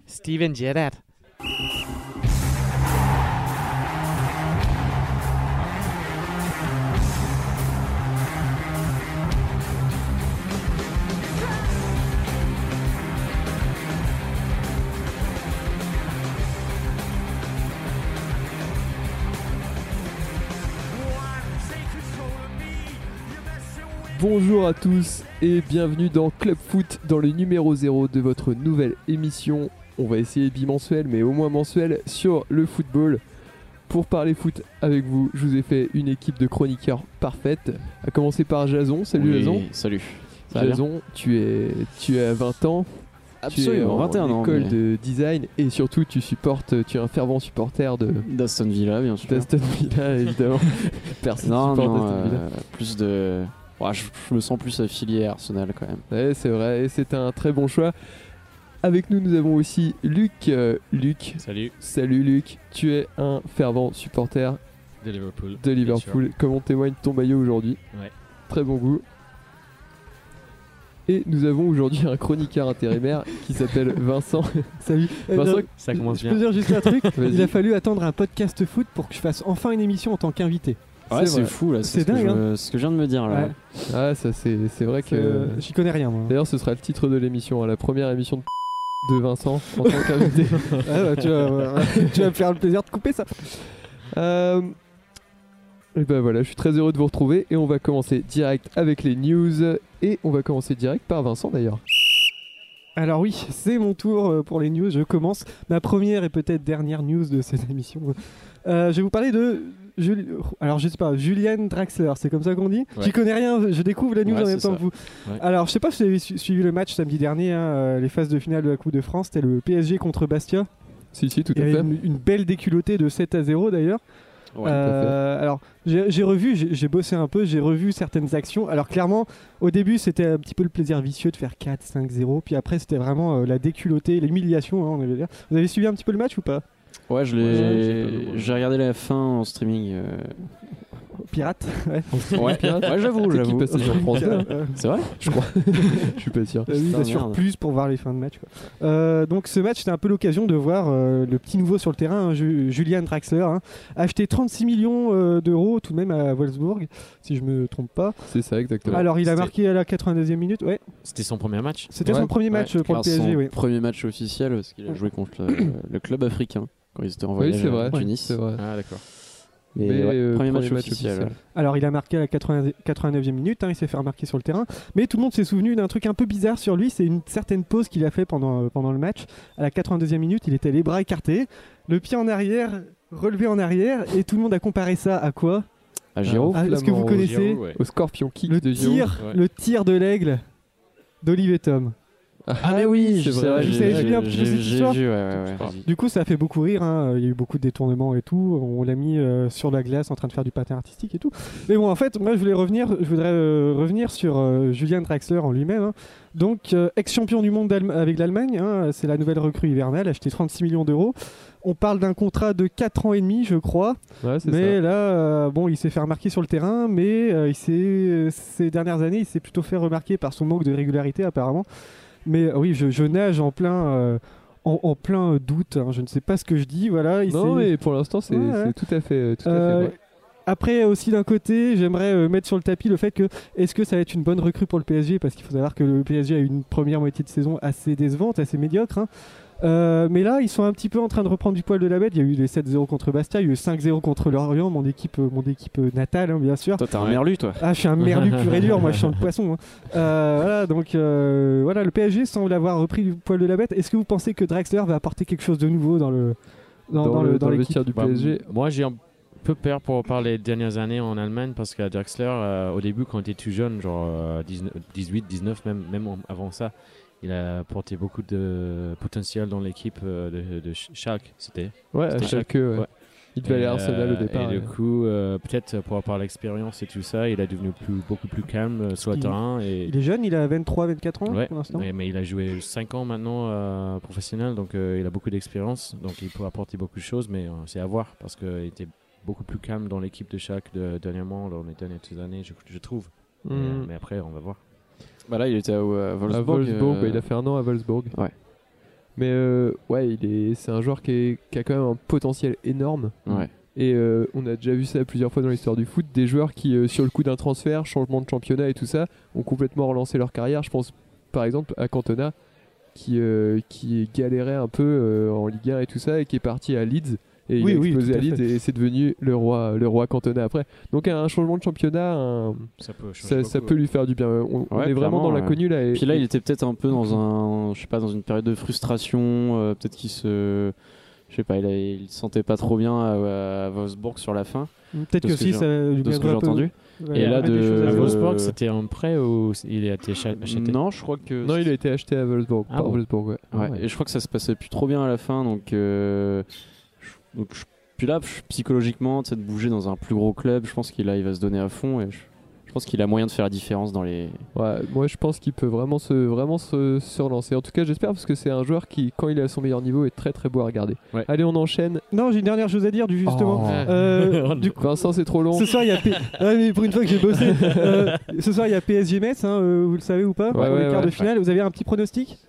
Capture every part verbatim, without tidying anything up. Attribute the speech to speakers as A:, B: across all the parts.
A: Steven Gerrard.
B: Bonjour à tous et bienvenue dans Club Foot, dans le numéro zéro de votre nouvelle émission. On va essayer bimensuel, mais au moins mensuel, sur le football. Pour parler foot avec vous, je vous ai fait une équipe de chroniqueurs parfaite. À commencer par Jason. Salut
C: oui,
B: Jason.
C: Salut.
B: Jason, tu es, tu as vingt ans.
C: Absolument,
B: tu es en
C: vingt et un ans.
B: école
C: mais...
B: de design et surtout tu supportes, tu es un fervent supporter de
C: d'Aston Villa, bien sûr.
B: d'Aston Villa, évidemment. Personne
C: non,
B: supporte
C: non,
B: Aston Villa.
C: euh, plus de... Ouais, je, je me sens plus affilié à Arsenal quand même.
B: Ouais, c'est vrai, et c'est un très bon choix. Avec nous, nous avons aussi Luc. Euh, Luc.
A: Salut.
B: Salut Luc. Tu es un fervent supporter
A: de Liverpool.
B: de Liverpool. Comme on témoigne ton maillot aujourd'hui.
A: Ouais.
B: Très bon goût. Et nous avons aujourd'hui un chroniqueur intérimaire qui s'appelle Vincent.
D: Salut.
B: Vincent,
D: Euh,
A: Ça commence
D: je
A: bien.
D: peux dire juste un truc.
B: Vas-y.
D: Il a fallu attendre un podcast foot pour que je fasse enfin une émission en tant qu'invité.
C: Ouais,
B: C'est
C: c'est
B: vrai.
C: fou là,
D: C'est
C: c'est ce, que
D: dingue,
C: je
D: hein.
C: me- ce que je viens de me dire là.
D: Ouais.
B: Ah, ça c'est, c'est vrai que.
D: Euh, J'y connais rien moi.
B: D'ailleurs, ce sera le titre de l'émission, hein, la première émission de de Vincent en tant qu'invité.
D: Ah, bah, tu, vas, ouais, tu vas me faire le plaisir de couper ça.
B: Euh, et ben voilà, je suis très heureux de vous retrouver et on va commencer direct avec les news et on va commencer direct par Vincent d'ailleurs.
D: Alors oui, c'est mon tour euh, pour les news. Je commence ma première et peut-être dernière news de cette émission. Euh, je vais vous parler de Jul- alors je sais pas, Julian Draxler, c'est comme ça qu'on dit.
A: Ouais.
D: J'y connais rien, je découvre la news
A: Ouais,
D: en même
A: c'est
D: temps
A: ça.
D: que vous.
A: Ouais.
D: Alors je sais pas si vous avez su- suivi le match samedi dernier, hein, euh, les phases de finale de la Coupe de France, c'était le P S G contre Bastia.
B: Si, si, tout
D: Il y
B: à
D: avait
B: fait.
D: une, une belle déculottée de sept à zéro d'ailleurs.
C: Ouais,
D: Euh, alors j'ai j'ai revu, j'ai j'ai bossé un peu, j'ai revu certaines actions. Alors clairement, au début c'était un petit peu le plaisir vicieux de faire quatre cinq zéro, puis après c'était vraiment euh, la déculottée, l'humiliation, hein, on va dire. Vous avez suivi un petit peu le match ou pas?
C: Ouais, je
A: Ouais, j'ai pas
C: l'ai.
A: de-
C: J'ai regardé la fin en streaming. euh,
D: Pirate, ouais.
C: Ouais,
B: Pirate.
C: ouais, j'avoue,
B: C'est qui
C: j'avoue.
B: passait sur France deux, hein.
D: Euh,
C: C'est vrai?
B: Je crois. Je suis pas sûr.
D: Euh, oui,
C: Putain,
D: bah, sur
C: merde.
D: plus pour voir les fins de match. quoi. Euh, donc ce match, c'était un peu l'occasion de voir euh, le petit nouveau sur le terrain, hein, Ju- Julian Draxler, hein, acheté trente-six millions euh, d'euros tout de même à Wolfsburg, si je me trompe pas.
B: C'est ça, exactement.
D: Alors il a
A: C'était-
D: marqué à la quatre-vingt-deuxième minute, ouais.
A: C'était son premier match.
D: C'était
B: Ouais,
D: son premier match
C: Ouais,
D: euh, pour le
C: car
D: P S G,
C: son
D: oui.
C: premier match officiel parce qu'il a joué contre le, le club africain quand ils étaient en
B: Oui,
C: voyage
B: c'est vrai.
C: à Tunis.
B: C'est vrai.
A: Ah d'accord.
C: Mais,
B: Mais,
C: ouais,
B: euh,
C: premier,
B: premier
C: match,
B: match
C: officiel.
B: officiel.
C: ouais.
D: Alors il a marqué à la quatre-vingts quatre-vingt-neuvième minute, hein, il s'est fait remarquer sur le terrain, mais tout le monde s'est souvenu d'un truc un peu bizarre sur lui, c'est une certaine pause qu'il a fait pendant, euh, pendant le match. À la quatre-vingt-deuxième minute, il était les bras écartés, le pied en arrière, relevé en arrière, et tout le monde a comparé ça à quoi?
C: À Giroud.
D: Ah, est-ce que vous
B: Flamand,
D: connaissez
A: Giroud, ouais.
B: Au scorpion kick
D: le
B: de Giroud.
D: tir,
A: Ouais.
D: le tir de l'aigle d'Olivier Tom?
C: Ah, mais oui,
B: c'est
C: je-
B: vrai.
D: Vous
C: j'ai-
D: avez suivi un petit peu
C: j'ai
D: cette
C: j'ai
D: histoire
C: vu, ouais, ouais, ouais.
A: Vas-y.
D: Du coup, ça a fait beaucoup rire, hein. Il y a eu beaucoup de détournements et tout. On l'a mis euh, sur la glace en train de faire du patin artistique et tout. Mais bon, en fait, moi, je voulais revenir, je voudrais euh, revenir sur euh, Julian Draxler en lui-même. hein. Donc, euh, ex-champion du monde d'Allem- avec l'Allemagne, hein, c'est la nouvelle recrue hivernale, acheté trente-six millions d'euros. On parle d'un contrat de quatre ans et demi, je crois.
B: Ouais, c'est
D: Mais
B: ça.
D: là, euh, bon, il s'est fait remarquer sur le terrain, mais euh, il s'est, ces dernières années, il s'est plutôt fait remarquer par son manque de régularité, apparemment. Mais euh, oui, je, je nage en plein, euh, en, en plein euh, doute. hein. Je ne sais pas ce que je dis. Voilà. Il
B: Non,
D: s'est-
B: mais pour l'instant, c'est
D: Ouais, ouais.
B: c'est tout à fait, tout à fait
D: Euh,
B: vrai.
D: Après aussi d'un côté, j'aimerais euh, mettre sur le tapis le fait que est-ce que ça va être une bonne recrue pour le P S G, parce qu'il faut savoir que le P S G a eu une première moitié de saison assez décevante, assez médiocre. hein. Euh, mais là, ils sont un petit peu en train de reprendre du poil de la bête. Il y a eu les sept zéro contre Bastia, il y a eu cinq zéro contre Lorient, mon équipe, euh, mon équipe euh, natale, hein, bien sûr.
C: Toi, t'es un
A: Ouais.
C: merlu, toi.
D: Ah, je suis un merlu pur et dur, moi je suis le poisson. hein. Euh, voilà, donc euh, voilà, le P S G semble avoir repris du poil de la bête. Est-ce que vous pensez que Draxler va apporter quelque chose de nouveau dans le dans,
B: Dans,
D: dans
B: le,
D: le
B: dans
D: dans
B: le
D: l'équipe
B: vestiaire du
A: Bah,
B: P S G.
A: Moi, j'ai un peu peur pour par les dernières années en Allemagne parce que Draxler, euh, au début, quand il était tout jeune, genre euh, dix-neuf dix-huit, dix-neuf, même, même en- avant ça, il a apporté beaucoup de potentiel dans l'équipe euh, de, de Sch- Schalke, c'était.
B: Ouais, à
A: C'était
B: Schalke,
A: Schalke,
B: ouais.
A: ouais.
B: Il devait aller à
A: Et,
B: Arsenal au
A: euh,
B: départ.
A: Et du
B: ouais.
A: coup, euh, peut-être pour par l'expérience et tout ça, il est devenu plus, beaucoup plus calme euh, sur le
D: Il-
A: terrain. Et,
D: Il est jeune, il a vingt-trois vingt-quatre ans
A: ouais,
D: pour l'instant.
A: mais, mais il a joué cinq ans maintenant euh, professionnel, donc euh, il a beaucoup d'expérience, donc il peut apporter beaucoup de choses, mais euh, c'est à voir parce qu'il était beaucoup plus calme dans l'équipe de Schalke de, dernièrement, dans les dernières années, je, je trouve. Mais, euh,
B: Mm.
A: mais après, on va voir.
C: Bah là, il était à, à
B: À
C: Wolfsburg.
B: Wolfsburg,
C: euh,
B: bah, il a fait un an à Wolfsburg.
C: Ouais.
B: Mais euh, ouais, il est, c'est un joueur qui, est, qui a quand même un potentiel énorme.
C: Ouais.
B: Et euh, on a déjà vu ça plusieurs fois dans l'histoire du foot. Des joueurs qui, euh, sur le coup d'un transfert, changement de championnat et tout ça, ont complètement relancé leur carrière. Je pense par exemple à Cantona, qui, euh, qui galérait un peu euh, en Ligue un et tout ça, et qui est parti à Leeds. Et
D: Oui,
B: il a
D: oui,
B: explosé
D: tout à
B: à Leeds
D: fait.
B: et c'est devenu le roi, le roi Cantona après. Donc un changement de championnat, un-
A: Ça peut changer
B: ça,
A: beaucoup,
B: ça
A: ouais.
B: peut lui faire du bien. On, on
C: Ouais,
B: est vraiment
C: clairement,
B: dans
C: ouais.
B: l'inconnu là. Et,
C: Puis là,
B: et-
C: il était peut-être un peu dans un, je sais pas, dans une période de frustration. euh, peut-être qu'il se, je sais pas, il, a, il se sentait pas trop bien à, à Wolfsburg sur la fin,
D: Peut-être
C: de
D: que
C: ce que
D: si
C: j'ai-
D: ça lui
C: de ce que
D: viendrait
C: j'ai
D: un peu-
C: entendu.
D: ouais,
C: Et là,
D: remettre des
C: de-
D: choses à
A: À
C: Euh,
D: zéro.
A: Wolfsburg, c'était un prêt ou il a été cha- acheté?
C: Non, je crois que.
B: Non, il a été acheté à Wolfsburg.
A: Ah
B: par
A: bon.
B: Wolfsburg, ouais.
C: Ouais,
A: Ah ouais.
C: et je crois que ça se passait plus trop bien à la fin, donc, euh, je- donc je- puis là, je- psychologiquement, tu sais, de bouger dans un plus gros club, je pense qu'il a, il va se donner à fond, et je, je pense qu'il a moyen de faire la différence dans les.
B: Ouais, moi je pense qu'il peut vraiment se, vraiment se, se relancer. En tout cas, j'espère parce que c'est un joueur qui, quand il est à son meilleur niveau, est très très beau à regarder.
A: Ouais.
B: Allez, on enchaîne.
D: Non, j'ai une dernière chose à dire, du justement.
B: Oh.
D: Euh, du coup,
B: Vincent, c'est trop long.
D: ce soir, il y a P- Ah, mais pour une fois que j'ai bossé. Euh, ce soir, il y a P S G Metz, hein, euh, vous le savez ou pas,
B: Ouais,
D: pour
B: ouais,
D: les quarts
B: ouais.
D: de finale. Vous avez un petit pronostic?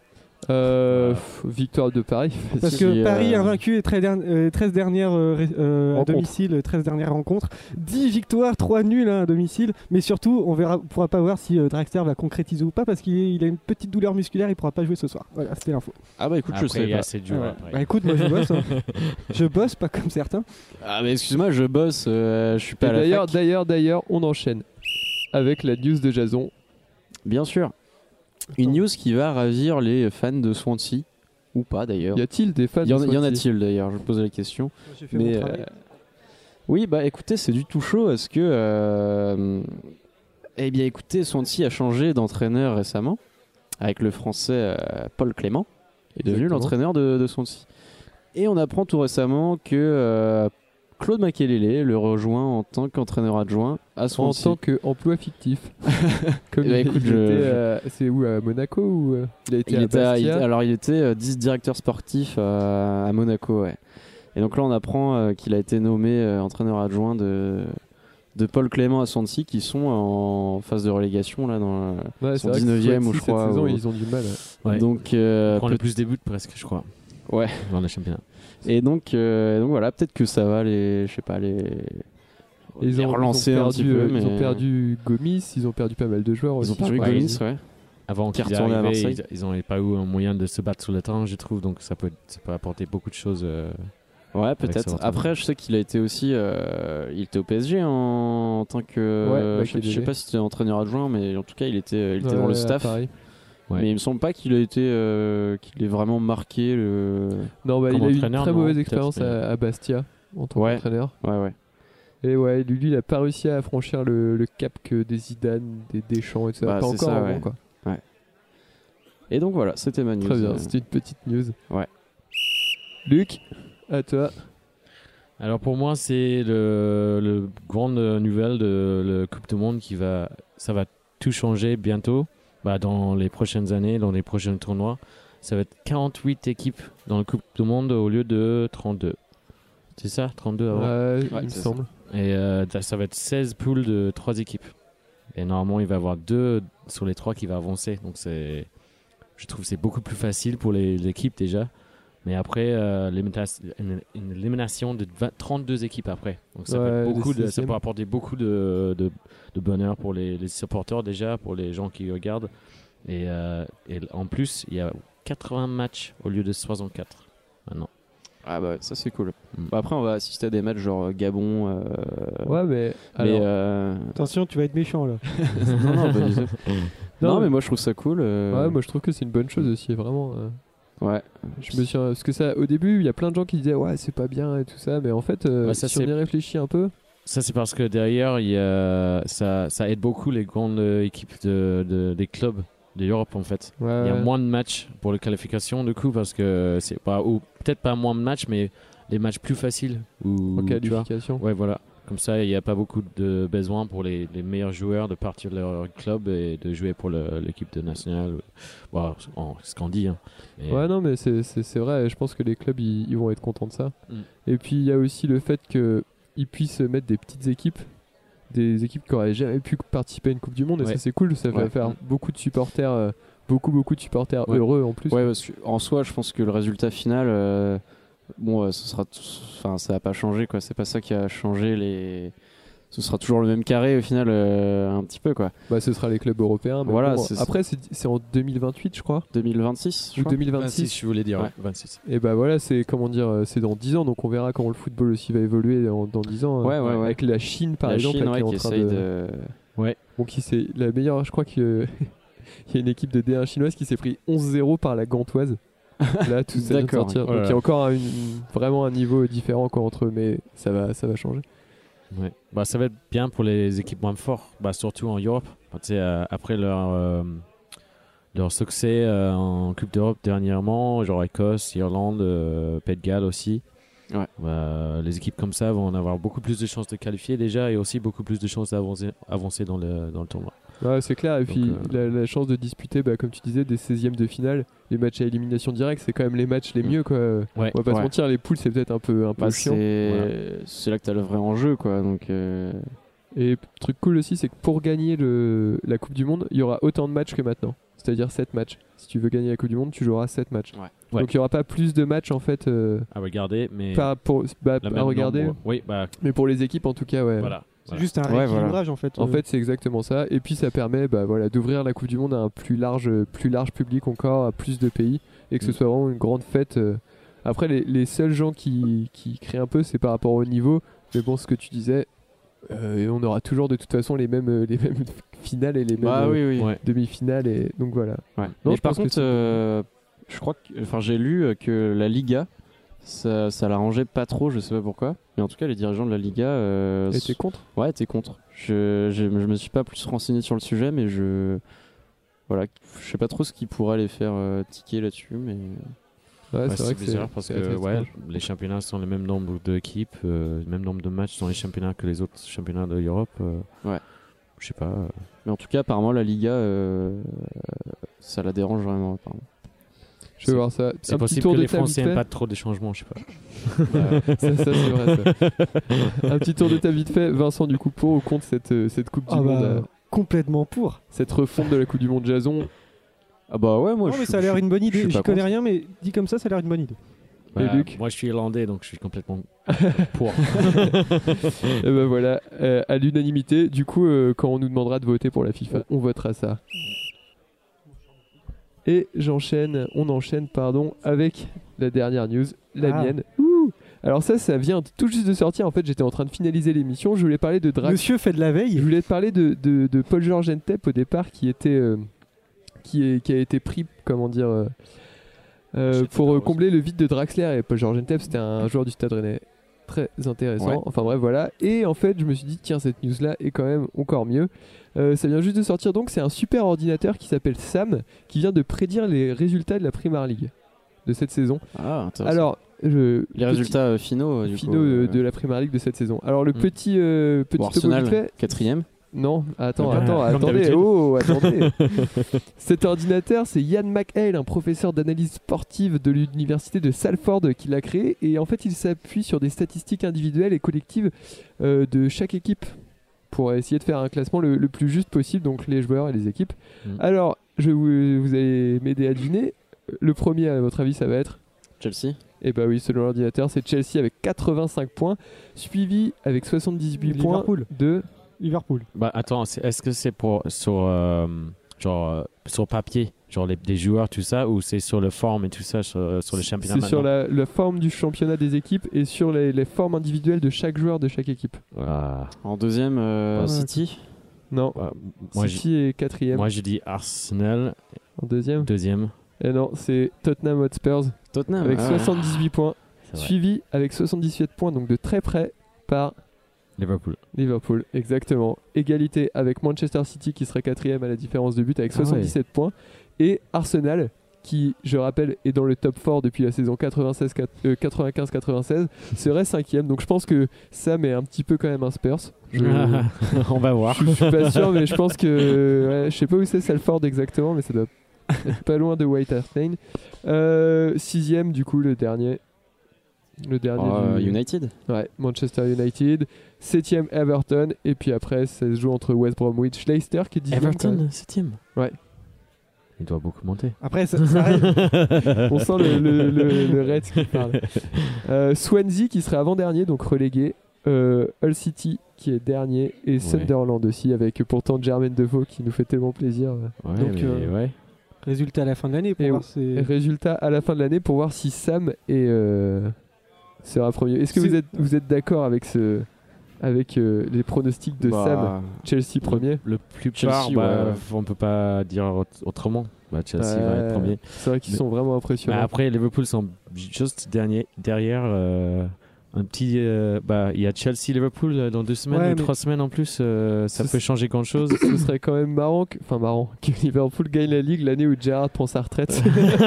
B: Euh, pff, victoire de Paris.
D: Parce
C: Si,
D: que
C: euh,
D: Paris a vaincu les treize derni- euh, treize dernières euh, ré- euh, à
B: Rencontres.
D: domicile, treize dernières rencontres, dix victoires, trois nuls hein, à domicile. Mais surtout, on verra, on pourra pas voir si euh, Draxler va concrétiser ou pas parce qu'il est- il a une petite douleur musculaire, il pourra pas jouer ce soir. Voilà, c'était l'info.
C: Ah bah écoute, je
A: Après,
C: sais
A: il y a
C: pas.
A: assez dur
D: Ouais.
A: après.
D: Bah écoute, moi je bosse. hein. Je bosse, pas comme certains.
C: Ah mais excuse-moi, je bosse, euh, je suis
B: Et
C: pas à la
B: d'ailleurs,
C: fac.
B: d'ailleurs, d'ailleurs, on enchaîne avec la news de Jason.
C: Bien sûr. Une news qui va ravir les fans de Swansea, ou pas d'ailleurs.
B: Y a-t-il des fans
C: Y en,
B: de
C: y en
B: Swansea?
C: a-t-il d'ailleurs, je pose la question.
D: J'ai fait
C: Mais
D: mon travail.
C: euh, oui, bah écoutez, c'est du tout chaud parce que euh, eh bien écoutez, Swansea a changé d'entraîneur récemment avec le français euh, Paul Clément, est devenu
B: Exactement.
C: l'entraîneur de, de Swansea. Et on apprend tout récemment que euh, Claude Makelele le rejoint en tant qu'entraîneur adjoint à
B: En
C: Swansea.
B: tant qu'emploi fictif. Comme
C: Eh ben,
B: il,
C: écoute,
B: il
C: je-
B: était,
C: je-
B: euh, c'est où, à Monaco ou euh, il a été
C: Il
B: à
C: était, à- il-
B: Bastia
C: alors il était euh, dix directeur sportif à, à Monaco, ouais. Et donc là on apprend euh, qu'il a été nommé euh, entraîneur adjoint de, de Paul Clément à Swansea, qui sont en phase de relégation là dans.
B: Ouais,
C: son
B: c'est vrai que
C: dix-neuvième ou
B: Swansea,
C: je crois,
B: Cette saison,
C: ou-
B: ils ont du mal. ouais.
A: Ouais.
C: Donc euh,
A: Prend le
C: peut-
A: plus des buts presque, je crois,
C: ouais.
A: dans le championnat.
C: Et donc euh, donc voilà, peut-être que ça va les, je sais pas les.
B: Et Ils
C: les
B: ont,
C: relancer
B: ils ont
C: un
B: perdu,
C: petit peu,
B: euh,
C: mais
B: ils ont perdu Gomis, ils ont perdu pas mal de joueurs
C: ils
B: aussi.
C: ont perdu
B: je crois.
C: Gomis, ouais.
A: Avant
C: Qui est
A: qu'ils
C: retourné à
A: arrivaient,
C: Marseille.
A: ils, ils ont pas eu un moyen de se battre sur le terrain, je trouve, donc ça peut, ça peut apporter beaucoup de choses. euh,
C: Ouais,
A: ce
C: peut-être.
A: retour.
C: Après, je sais qu'il a été aussi. euh, il était au P S G en, en tant que.
B: Ouais,
C: je, sais, je sais
B: Makelele.
C: pas si c'était entraîneur adjoint, mais en tout cas, il était, il était
B: Ouais,
C: dans le
B: ouais,
C: staff.
B: pareil.
A: Ouais.
C: Mais il me semble pas qu'il a été. euh, qu'il ait vraiment marqué le.
B: Non, bah,
A: Comme
B: il a eu une
A: entraîneur,
B: très
A: non,
B: mauvaise
A: peut-être,
B: expérience
A: mais-
B: à, à Bastia en tant
C: Ouais.
B: qu'entraîneur.
C: Ouais, ouais.
B: Et ouais, lui, il a pas réussi à franchir le, le cap que des Zidane, des Deschamps et tout ça.
C: Bah,
B: pas
C: c'est
B: encore
C: ça,
B: avant,
C: ouais.
B: quoi.
C: Et donc voilà, c'était ma news.
B: Très bien,
C: Euh,
B: c'était une petite news.
C: Ouais.
B: Luc, à toi.
A: Alors pour moi, c'est le, le grande nouvelle de la Coupe du Monde qui va, ça va tout changer bientôt, bah, dans les prochaines années, dans les prochains tournois. Ça va être quarante-huit équipes dans la Coupe du Monde au lieu de trente-deux. C'est ça, trente-deux avant.
B: Ouais, il me
C: c'est
B: semble.
A: Et euh, ça va être seize poules de trois équipes. Et normalement, il va y avoir deux sur les trois qui va avancer. Donc c'est, je trouve que c'est beaucoup plus facile pour les, les équipes déjà. Mais après, euh, l'élimination- une, une élimination de vingt, trente-deux équipes après. Donc ça,
B: Ouais,
A: peut,
B: les
A: beaucoup de, ça
B: seizièmes.
A: peut apporter beaucoup de, de, de bonheur pour les, les supporters déjà, pour les gens qui regardent. Et, euh, et en plus, il y a quatre-vingts matchs au lieu de soixante-quatre maintenant.
C: Ah bah, ça c'est cool.
A: Mm.
C: Bah, après, on va assister à des matchs genre Gabon. euh,
B: Ouais, mais.
C: mais.
B: alors,
C: euh,
D: Attention, tu vas être méchant là.
C: non, non, pas du tout.
B: Non,
C: Non,
B: mais-
C: mais moi je trouve ça cool. euh,
B: Ouais, moi je trouve que c'est une bonne chose aussi, vraiment. euh.
C: Ouais.
B: Je me suis, parce que ça, au début, il y a plein de gens qui disaient ouais, c'est pas bien et tout ça, mais en fait, euh,
A: Ouais, ça,
B: si on
A: c'est-
B: y réfléchit un peu,
A: Ça, c'est parce que derrière, il y a, ça, ça aide beaucoup les grandes euh, équipes de, de- des clubs d'Europe, en fait.
B: ouais,
A: Il y a moins de matchs pour les qualifications, du coup, parce que c'est pas, ou peut-être pas moins de matchs, mais les matchs plus faciles. Ou,
B: en
A: tu vois.
B: qualification.
A: Ouais, voilà. Comme ça, il n'y a pas beaucoup de besoin pour les, les meilleurs joueurs de partir de leur club et de jouer pour le- l'équipe de nationale. Bon, en- ce qu'on dit. Hein. Mais-
B: Ouais, non, mais c'est, c'est, c'est vrai, et je pense que les clubs ils, ils vont être contents de ça.
A: Mm.
B: Et puis il y a aussi le fait qu'ils puissent mettre des petites équipes, des équipes qui auraient jamais pu participer à une Coupe du Monde, et
A: Ouais.
B: ça c'est cool, ça va
C: Ouais.
B: faire
A: Mm.
B: beaucoup de supporters euh, beaucoup beaucoup de supporters
C: Ouais.
B: heureux en plus.
C: Ouais, parce que, en soi, je pense que le résultat final, euh, bon, euh, ce sera, enfin, ça va pas changer, quoi. C'est pas ça qui a changé les. Ce sera toujours le même carré au final, euh, un petit peu, quoi.
B: Bah, ce sera les clubs européens. Mais
C: Voilà,
B: bon,
C: c'est-
B: après, c'est, c'est en deux mille vingt-huit, je crois,
C: deux mille vingt-six, je
B: ou
C: crois.
B: deux mille vingt-six.
A: vingt-six, je voulais dire,
C: Ouais.
A: ouais, vingt-six.
B: Et bah voilà, c'est comment dire, euh, c'est dans dix ans, donc on verra comment le football aussi va évoluer dans, dans dix ans.
C: Ouais,
B: euh,
C: ouais, ouais.
B: Avec la Chine, par
C: La
B: exemple,
C: Chine,
B: là,
C: ouais,
B: qui est en
C: qui
B: train
C: essaye
B: de.
C: de.
B: Bon, qui c'est la meilleure, je crois qu'il y a une équipe de D un chinoise qui s'est pris onze zéro par la Gantoise. Là, tout ça vient de
C: D'accord.
B: sortir.
A: Oh là
B: Donc il y a
A: là.
B: encore un- une- vraiment un niveau différent encore entre eux, mais ça va, ça va changer.
A: Ouais. Bah, ça va être bien pour les équipes moins fortes, bah, surtout en Europe. Bah, tu sais, euh, après leur, euh, leur succès euh, en Coupe d'Europe dernièrement, genre Écosse, Irlande, euh, Pays de Galles aussi.
C: Ouais.
A: Bah, les équipes comme ça vont en avoir beaucoup plus de chances de qualifier déjà et aussi beaucoup plus de chances d'avancer avancer dans le, dans le tournoi.
B: Ouais, c'est clair. Et
A: Donc,
B: puis
A: euh,
B: la, la chance de disputer, bah, comme tu disais, des seizièmes de finale, les matchs à élimination directe, c'est quand même les matchs les
C: Mm.
B: mieux, quoi.
A: Ouais.
B: On va pas se
C: Ouais.
B: mentir, les poules, c'est peut-être un peu, un peu
C: Bah,
B: chiant.
C: c'est c'est là que t'as le vrai enjeu, quoi. Donc. euh,
B: Et truc cool aussi, c'est que pour gagner le, la Coupe du Monde, il y aura autant de matchs que maintenant. C'est-à-dire sept matchs. Si tu veux gagner la Coupe du Monde, tu joueras sept matchs.
C: Ouais.
A: Ouais.
B: Donc il n'y aura pas plus de matchs en fait. euh,
A: À regarder, mais
B: pas pour, bah,
A: la
B: à
A: même
B: regarder.
A: nombre. Oui, bah
B: Mais pour les équipes en tout cas, ouais.
A: voilà.
D: C'est
A: Voilà.
D: juste un
C: Ouais,
D: rééquilibrage en fait.
B: En
D: euh.
B: fait, c'est exactement ça. Et puis ça permet bah, voilà, d'ouvrir la Coupe du Monde à un plus large, plus large public encore, à plus de pays. Et que ce
A: Mm.
B: soit vraiment une grande fête. euh. Après, les, les seuls gens qui, qui créent un peu, c'est par rapport au niveau. Mais bon, ce que tu disais, euh, et on aura toujours de toute façon les mêmes, euh, les mêmes finales et les mêmes
C: Bah
B: euh,
C: oui, oui.
A: Ouais.
B: demi-finales. Et donc voilà.
C: Ouais.
B: Non,
C: Mais
B: je
C: par
B: pense que
C: contre,
B: c'est-
C: euh, je crois que, enfin, j'ai lu euh, que la Liga, ça, ça l'arrangeait pas trop, je sais pas pourquoi. Mais en tout cas, les dirigeants de la Liga, euh,
B: Et t'es contre?
C: ouais, étaient contre. Je, je, je me suis pas plus renseigné sur le sujet, mais je, voilà, je sais pas trop ce qui pourrait les faire euh, tiquer là-dessus, mais
B: Ouais,
A: Ouais,
B: c'est
A: c'est
B: vrai que
A: bizarre
B: c'est
A: parce
B: c'est
A: que
B: assez
A: ouais,
B: étrange.
A: les championnats sont le même nombre d'équipes, euh, le même nombre de matchs dans les championnats que les autres championnats de l'Europe. euh,
C: Ouais.
A: Je sais pas. euh,
C: mais en tout cas, apparemment, la Liga, euh, ça la dérange vraiment, apparemment.
B: Je vais
A: c'est-
B: voir ça.
A: C'est
B: Un petit
A: possible
B: tour
A: que
B: de
A: les
B: table
A: Français
B: vite
A: n'aiment
B: fait.
A: pas trop des changements, je sais pas.
B: Ouais, ça, ça, c'est vrai. Ça. Un petit tour de table vite fait. Vincent, du coup, pour ou contre cette, euh, cette Coupe du
D: Ah
B: Monde,
D: bah,
B: euh,
D: complètement pour.
B: cette refonte de la Coupe du Monde Jason
C: Ah bah ouais, moi,
D: non,
C: je
D: mais
C: suis-
D: ça a l'air
C: je-
D: une bonne
C: je
D: idée.
C: suis
D: Je
C: pas
D: connais
C: contre.
D: rien, mais dit comme ça, ça a l'air une bonne idée.
B: Et
A: Bah,
B: Luc
A: moi, je suis irlandais, donc je suis complètement pour.
B: Et ben voilà, euh, à l'unanimité. Du coup, euh, quand on nous demandera de voter pour la FIFA, on votera ça. Et j'enchaîne, on enchaîne, pardon, avec la dernière news, la
D: Ah.
B: mienne. Ouh. Alors ça, ça vient tout juste de sortir. En fait, j'étais en train de finaliser l'émission. Je voulais parler de Drax.
D: Monsieur fait de la
B: Je
D: veille.
B: voulais te parler de, de, de Paul George Entep au départ, qui était, euh, qui, est, qui a été pris, comment dire, euh, euh,
A: J'étais
B: pour
A: pas
B: euh,
A: aussi.
B: combler le vide de Draxler. Et Paul George Entep, c'était un joueur du Stade Rennais très intéressant.
C: Ouais.
B: Enfin bref, voilà. Et en fait, je me suis dit, tiens, cette news-là est quand même encore mieux. Euh, ça vient juste de sortir, donc c'est un super ordinateur qui s'appelle Sam, qui vient de prédire les résultats de la Premier League de cette saison.
C: Ah, intéressant.
B: Alors, je,
C: les
B: petit-
C: résultats euh, finaux, euh, du
B: finaux
C: coup,
B: de,
C: euh,
B: de la Premier League de cette saison. Alors le
A: Mm.
B: petit euh, petit
C: bon,
B: topo vite
C: Arsenal,
B: fait,
C: quatrième.
B: non, attends,
A: Ah,
B: attends,
A: comme
B: attendez,
A: d'habitude.
B: oh, attendez. Cet ordinateur, c'est Ian McHale, un professeur d'analyse sportive de l'université de Salford qui l'a créé. Et en fait, il s'appuie sur des statistiques individuelles et collectives euh, de chaque équipe pour essayer de faire un classement le, le plus juste possible, donc les joueurs et les équipes.
A: Mm.
B: Alors, je vous, vous allez m'aider à deviner. Le premier, à votre avis, ça va être
C: Chelsea.
B: eh bah oui, selon l'ordinateur, c'est Chelsea avec quatre-vingt-cinq points, suivi avec soixante-dix-huit points
D: Liverpool.
B: de...
D: Liverpool.
A: Bah attends, c'est- est-ce que c'est pour sur euh, genre euh, sur papier, genre les, des joueurs tout ça, ou c'est sur le forme et tout ça sur, sur le championnat
B: C'est sur
A: maintenant
B: la, la forme du championnat des équipes et sur les, les formes individuelles de chaque joueur de chaque équipe.
A: Ah,
C: En deuxième, euh,
B: Ouais.
C: City.
B: Non,
A: bah, moi, j'ai-
B: City est quatrième
A: moi je dis Arsenal,
B: en deuxième.
A: deuxième.
B: Et non, c'est Tottenham Hotspurs
C: Tottenham.
B: avec
C: ah ouais.
B: soixante-dix-huit points,
A: C'est vrai.
B: suivi avec soixante-dix-sept points, donc de très près par
A: Liverpool.
B: Liverpool. Exactement. Égalité avec Manchester City qui serait quatrième à la différence de but avec
A: Ah ouais.
B: soixante-dix-sept points. Et Arsenal qui, je rappelle, est dans le top quatre depuis la saison quatre-vingt-seize, euh, quatre-vingt-quinze quatre-vingt-seize, serait cinquième. Donc je pense que Sam est un petit peu quand même un Spurs. Je,
A: On va voir.
B: je suis pas sûr, mais je pense que... Ouais, je sais pas où c'est Salford exactement, mais ça doit être pas loin de White Hart Lane. Euh, sixième, du coup, le dernier. Le dernier
C: Oh,
B: du-
C: United.
B: Ouais, Manchester United. Septième, Everton. Et puis après, ça se joue entre West Bromwich, Leicester qui est dixième. quand même.
A: septième. il doit beaucoup monter.
D: Après, ça, ça reste-
B: On sent le, le, le, le Reds qui parle. Euh, Swansea qui serait avant-dernier, donc relégué. Euh, Hull City qui est dernier. Et
A: Ouais.
B: Sunderland aussi, avec pourtant Jermaine Defoe qui nous fait tellement plaisir.
A: Ouais,
D: Donc,
A: mais
D: euh,
A: ouais.
D: résultat à la fin de l'année pour
B: Et
D: voir
B: Et
D: c'est-
B: résultat à la fin de l'année pour voir si Sam est, euh, sera premier. Est-ce que
D: C'est-
B: vous êtes, vous êtes d'accord avec, ce, avec euh, les pronostics de
C: Bah,
B: Sam? Chelsea premier.
A: Le plupart,
C: Chelsea,
A: bah,
C: ouais.
A: on peut pas dire aut- autrement. Bah, Chelsea va
B: Ouais,
A: être premier.
B: C'est vrai qu'ils
A: Mais-
B: sont vraiment impressionnants.
A: Bah, après, Liverpool sont juste dernier, derrière. euh, un petit, euh, bah, il y a Chelsea-Liverpool euh, dans deux semaines
D: Ouais,
A: ou
D: mais-
A: trois semaines en plus. euh, ça
B: Ce-
A: peut changer grand chose.
B: Ce serait quand même marrant, que, enfin marrant, que Liverpool gagne la Ligue l'année où Gerrard prend sa retraite.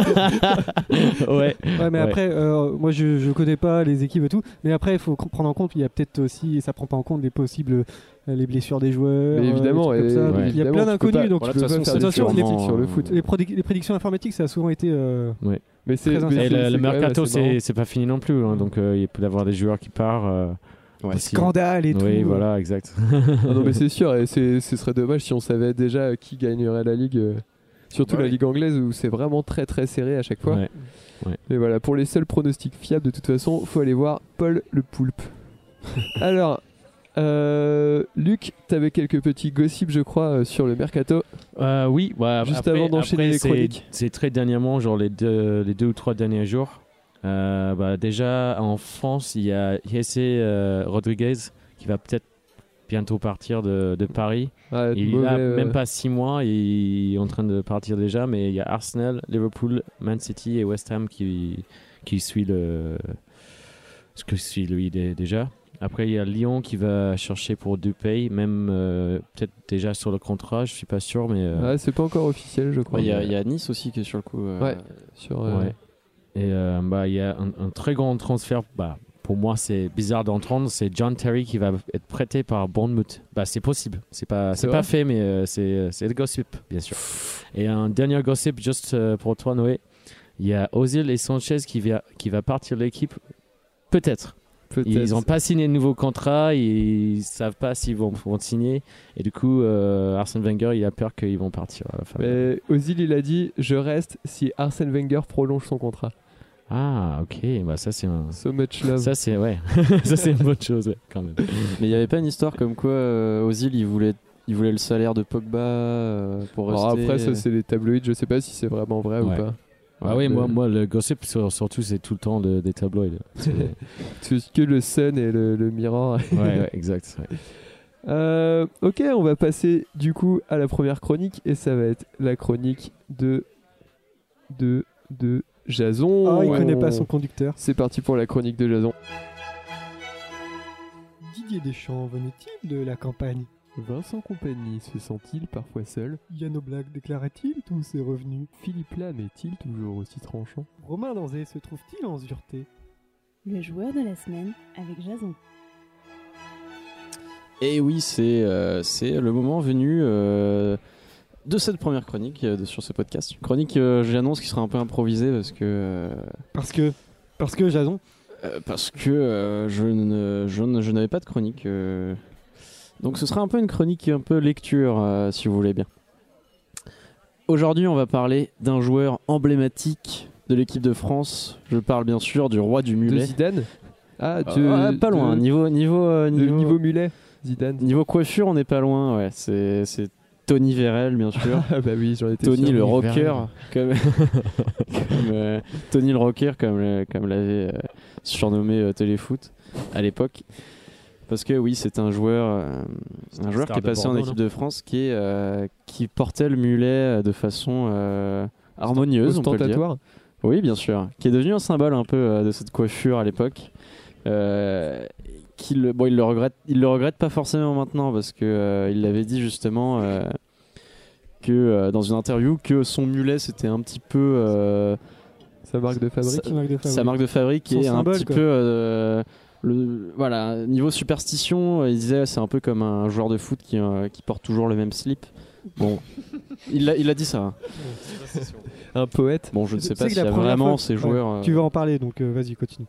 A: Ouais.
D: Ouais, mais
A: Ouais.
D: après, euh, moi je, je connais pas les équipes et tout, mais après il faut cr- prendre en compte, il y a peut-être aussi, ça prend pas en compte les possibles, euh, les blessures des joueurs.
B: Mais évidemment,
D: euh, des trucs comme
B: et-
D: ça.
A: ouais.
D: Donc, il y a
B: évidemment,
D: plein
B: tu peux
D: d'inconnus,
B: pas-
D: donc
C: Voilà,
D: tu
C: de
D: peux
C: toute
D: pas
C: façon,
D: faire
C: c'est
D: attention. Les,
C: purement,
B: sur le
C: euh,
B: foot.
D: les prédic- les prédictions informatiques, ça a souvent été. euh,
B: Mais c'est,
D: Très
B: mais
A: Et
B: c'est-
A: le,
B: c'est
A: le
B: quand même
A: mercato,
B: assez marrant.
A: c'est c'est pas fini non plus. hein, donc, euh, il peut y avoir des joueurs qui partent. euh,
C: Ouais.
A: aussi.
D: Scandale et tout.
A: Oui, voilà, exact.
B: Ah non mais c'est sûr, et c'est, ce serait dommage si on savait déjà qui gagnerait la Ligue, euh, surtout
C: Ouais.
B: la Ligue anglaise où c'est vraiment très très serré à chaque fois.
A: Ouais.
B: Mais voilà, pour les seuls pronostics fiables de toute façon, faut aller voir Paul le Poulpe. Alors, euh, Luc, t'avais quelques petits gossips je crois euh, sur le mercato.
A: Euh, oui, ouais,
B: Juste
A: après-
B: avant d'enchaîner
A: après,
B: les
A: c'est-
B: chroniques.
A: C'est très dernièrement, genre les deux, les deux ou trois derniers jours. Euh, bah, déjà, en France, il y a Jesse euh, Rodriguez qui va peut-être bientôt partir de, de Paris.
B: Ah,
A: Il
B: mauvais,
A: a
B: euh,
A: même pas six mois, il est en train de partir déjà, mais il y a Arsenal, Liverpool, Man City et West Ham qui, qui suit le, ce que suit lui dé- déjà. Après, il y a Lyon qui va chercher pour Dupay, même euh, peut-être déjà sur le contrat, je suis pas sûr, mais euh,
B: Ouais, c'est pas encore officiel je crois.
C: Il y, a-
B: mais-
C: il y a Nice aussi qui est sur le coup. euh,
B: Ouais. Sur, euh,
A: ouais. Et euh, bah, il y a un, un très grand transfert. Bah, pour moi, c'est bizarre d'entendre. C'est John Terry qui va être prêté par Bournemouth. Bah, c'est possible. C'est pas,
B: C'est
A: c'est pas
B: vrai
A: fait, mais euh, c'est, c'est le gossip, bien sûr. Et un dernier gossip, juste euh, pour toi, Noé. Il y a Ozil et Sanchez qui va, qui va partir de l'équipe. Peut-être.
B: Peut-être.
A: Ils n'ont pas signé de nouveau contrat. Ils savent pas s'ils vont, vont signer. Et du coup, euh, Arsène Wenger, il a peur qu'ils vont partir à la fin.
B: Mais Ozil il a dit je reste si Arsène Wenger prolonge son contrat.
A: Ah, ok. Bah, ça, c'est un.
B: So much love.
A: Ça c'est ouais, ça c'est une bonne chose ouais, quand même.
C: Mais il n'y avait pas une histoire comme quoi euh, Ozil il voulait, il voulait le salaire de Pogba euh, pour
B: Alors
C: rester.
B: après ça c'est des tabloïds, je sais pas si c'est vraiment vrai
A: Ouais.
B: ou pas.
A: Ah oui,
B: Le-
A: moi, moi le gossip sur- surtout c'est tout le temps de- des tabloïds. C'est- ouais,
B: C'est que le Sun et le, le Mirror.
A: ouais, exact. ouais.
B: Euh, ok, on va passer du coup à la première chronique et ça va être la chronique de de de Jason.
D: Ah, il connaît pas son conducteur.
B: C'est parti pour la chronique de Jason.
D: Didier Deschamps venait-il de la campagne?
B: Vincent Compagnie se sent-il parfois seul?
D: Yann Oblak déclarait-il tous ses revenus?
B: Philippe Lam est-il toujours aussi tranchant?
D: Romain Danzé se trouve-t-il en sûreté?
E: Le joueur de la semaine avec Jason.
C: Et oui, c'est euh, c'est le moment venu euh, de cette première chronique euh, de, sur ce podcast. Une chronique, euh, j'annonce, qui sera un peu improvisée parce que euh,
D: Parce que, parce que Jason,
C: euh, parce que euh, je ne je, ne- je n'avais pas de chronique. euh. Donc ce sera un peu une chronique un peu lecture, euh, si vous voulez bien. Aujourd'hui, on va parler d'un joueur emblématique de l'équipe de France. Je parle bien sûr du roi du
B: De
C: mulet.
B: Zidane? Ah,
C: Euh,
B: de,
C: ouais, pas loin.
B: de-
C: Niveau niveau euh,
B: de
C: niveau,
B: niveau mulet, Zidane.
C: niveau coiffure, on n'est pas loin. Ouais, c'est c'est Tony Vérel, bien sûr.
B: Ah bah oui, j'en étais
C: Tony
B: sûr.
C: le
A: Tony
C: rocker,
A: Vérel.
C: comme, comme, euh, Tony le rocker, comme, le- comme l'avait euh, surnommé euh, Téléfoot à l'époque. Parce que oui, c'est un joueur, euh, un joueur
A: star
C: qui est
A: de
C: passé en
A: Bordeaux,
C: équipe
A: non
C: de France, qui, est, euh, qui portait le mulet euh, de façon euh, harmonieuse, on peut le dire.
B: Ostentatoire.
C: Oui, bien sûr. Qui est devenu un symbole un peu euh, de cette coiffure à l'époque. Euh, qu'il, bon, il le regrette, il le regrette pas forcément maintenant parce que euh, il l'avait dit justement euh, que euh, dans une interview que son mulet c'était un petit peu euh,
B: Sa marque de fabrique.
C: sa,
D: marque de fabrique.
C: sa marque de fabrique
D: Son
C: et un
D: symbole,
C: petit
D: quoi.
C: peu euh, le, voilà, niveau superstition, il disait c'est un peu comme un joueur de foot qui, euh, qui porte toujours le même slip. Bon, il a, il a dit ça. hein.
B: Un poète.
C: Bon, je ne sais
D: Tu sais
C: pas
D: que
C: s'il y
D: la
C: a
D: première
C: vraiment
D: fois-
C: ces
D: ouais,
C: joueurs. euh,
D: tu vas en parler, donc euh, vas-y, continue.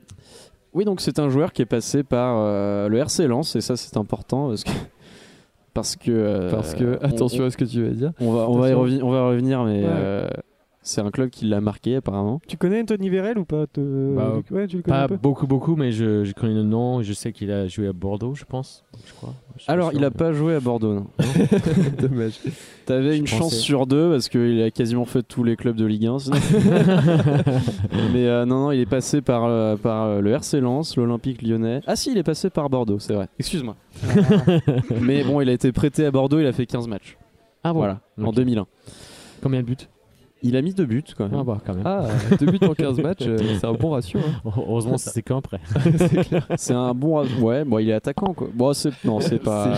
C: Oui, donc c'est un joueur qui est passé par euh, le R C Lens, et ça c'est important parce que parce que euh,
B: Parce que,
C: on-
B: attention à ce que tu vas dire.
C: on va on va y
D: Attention.
C: revenir, on va revenir, mais
D: Ouais.
C: euh, c'est un club qui l'a marqué apparemment.
D: Tu connais Anthony Vérel ou pas te-
A: Bah,
D: Ouais, tu le connais
A: Pas
D: un peu.
A: beaucoup, beaucoup, mais je, je connais le nom. Je sais qu'il a joué à Bordeaux, je pense. Je crois. Je suis
C: Alors
A: sûr,
C: il a
A: mais-
C: pas joué à Bordeaux, non.
B: Dommage.
C: T'avais
A: Je
C: une
A: pensais.
C: chance sur deux parce qu'il a quasiment fait tous les clubs de Ligue un. sinon. Mais euh, non, non, il est passé par, euh, par euh, le R C Lens, l'Olympique Lyonnais. Ah si, il est passé par Bordeaux, c'est vrai. Excuse-moi. Mais bon, il a été prêté à Bordeaux, il a fait quinze matchs.
A: Ah bon.
C: Voilà, en
A: Ok.
C: deux mille un.
A: Combien de buts?
C: Il a mis deux buts quand même.
A: Ah bah quand même.
B: Ah, deux buts en quinze matchs, euh, c'est un bon ratio. Hein.
A: Heureusement, c'était quand après.
B: C'est clair.
C: C'est un bon. Ouais, bon, il est attaquant quoi. Bon, c'est non, c'est pas.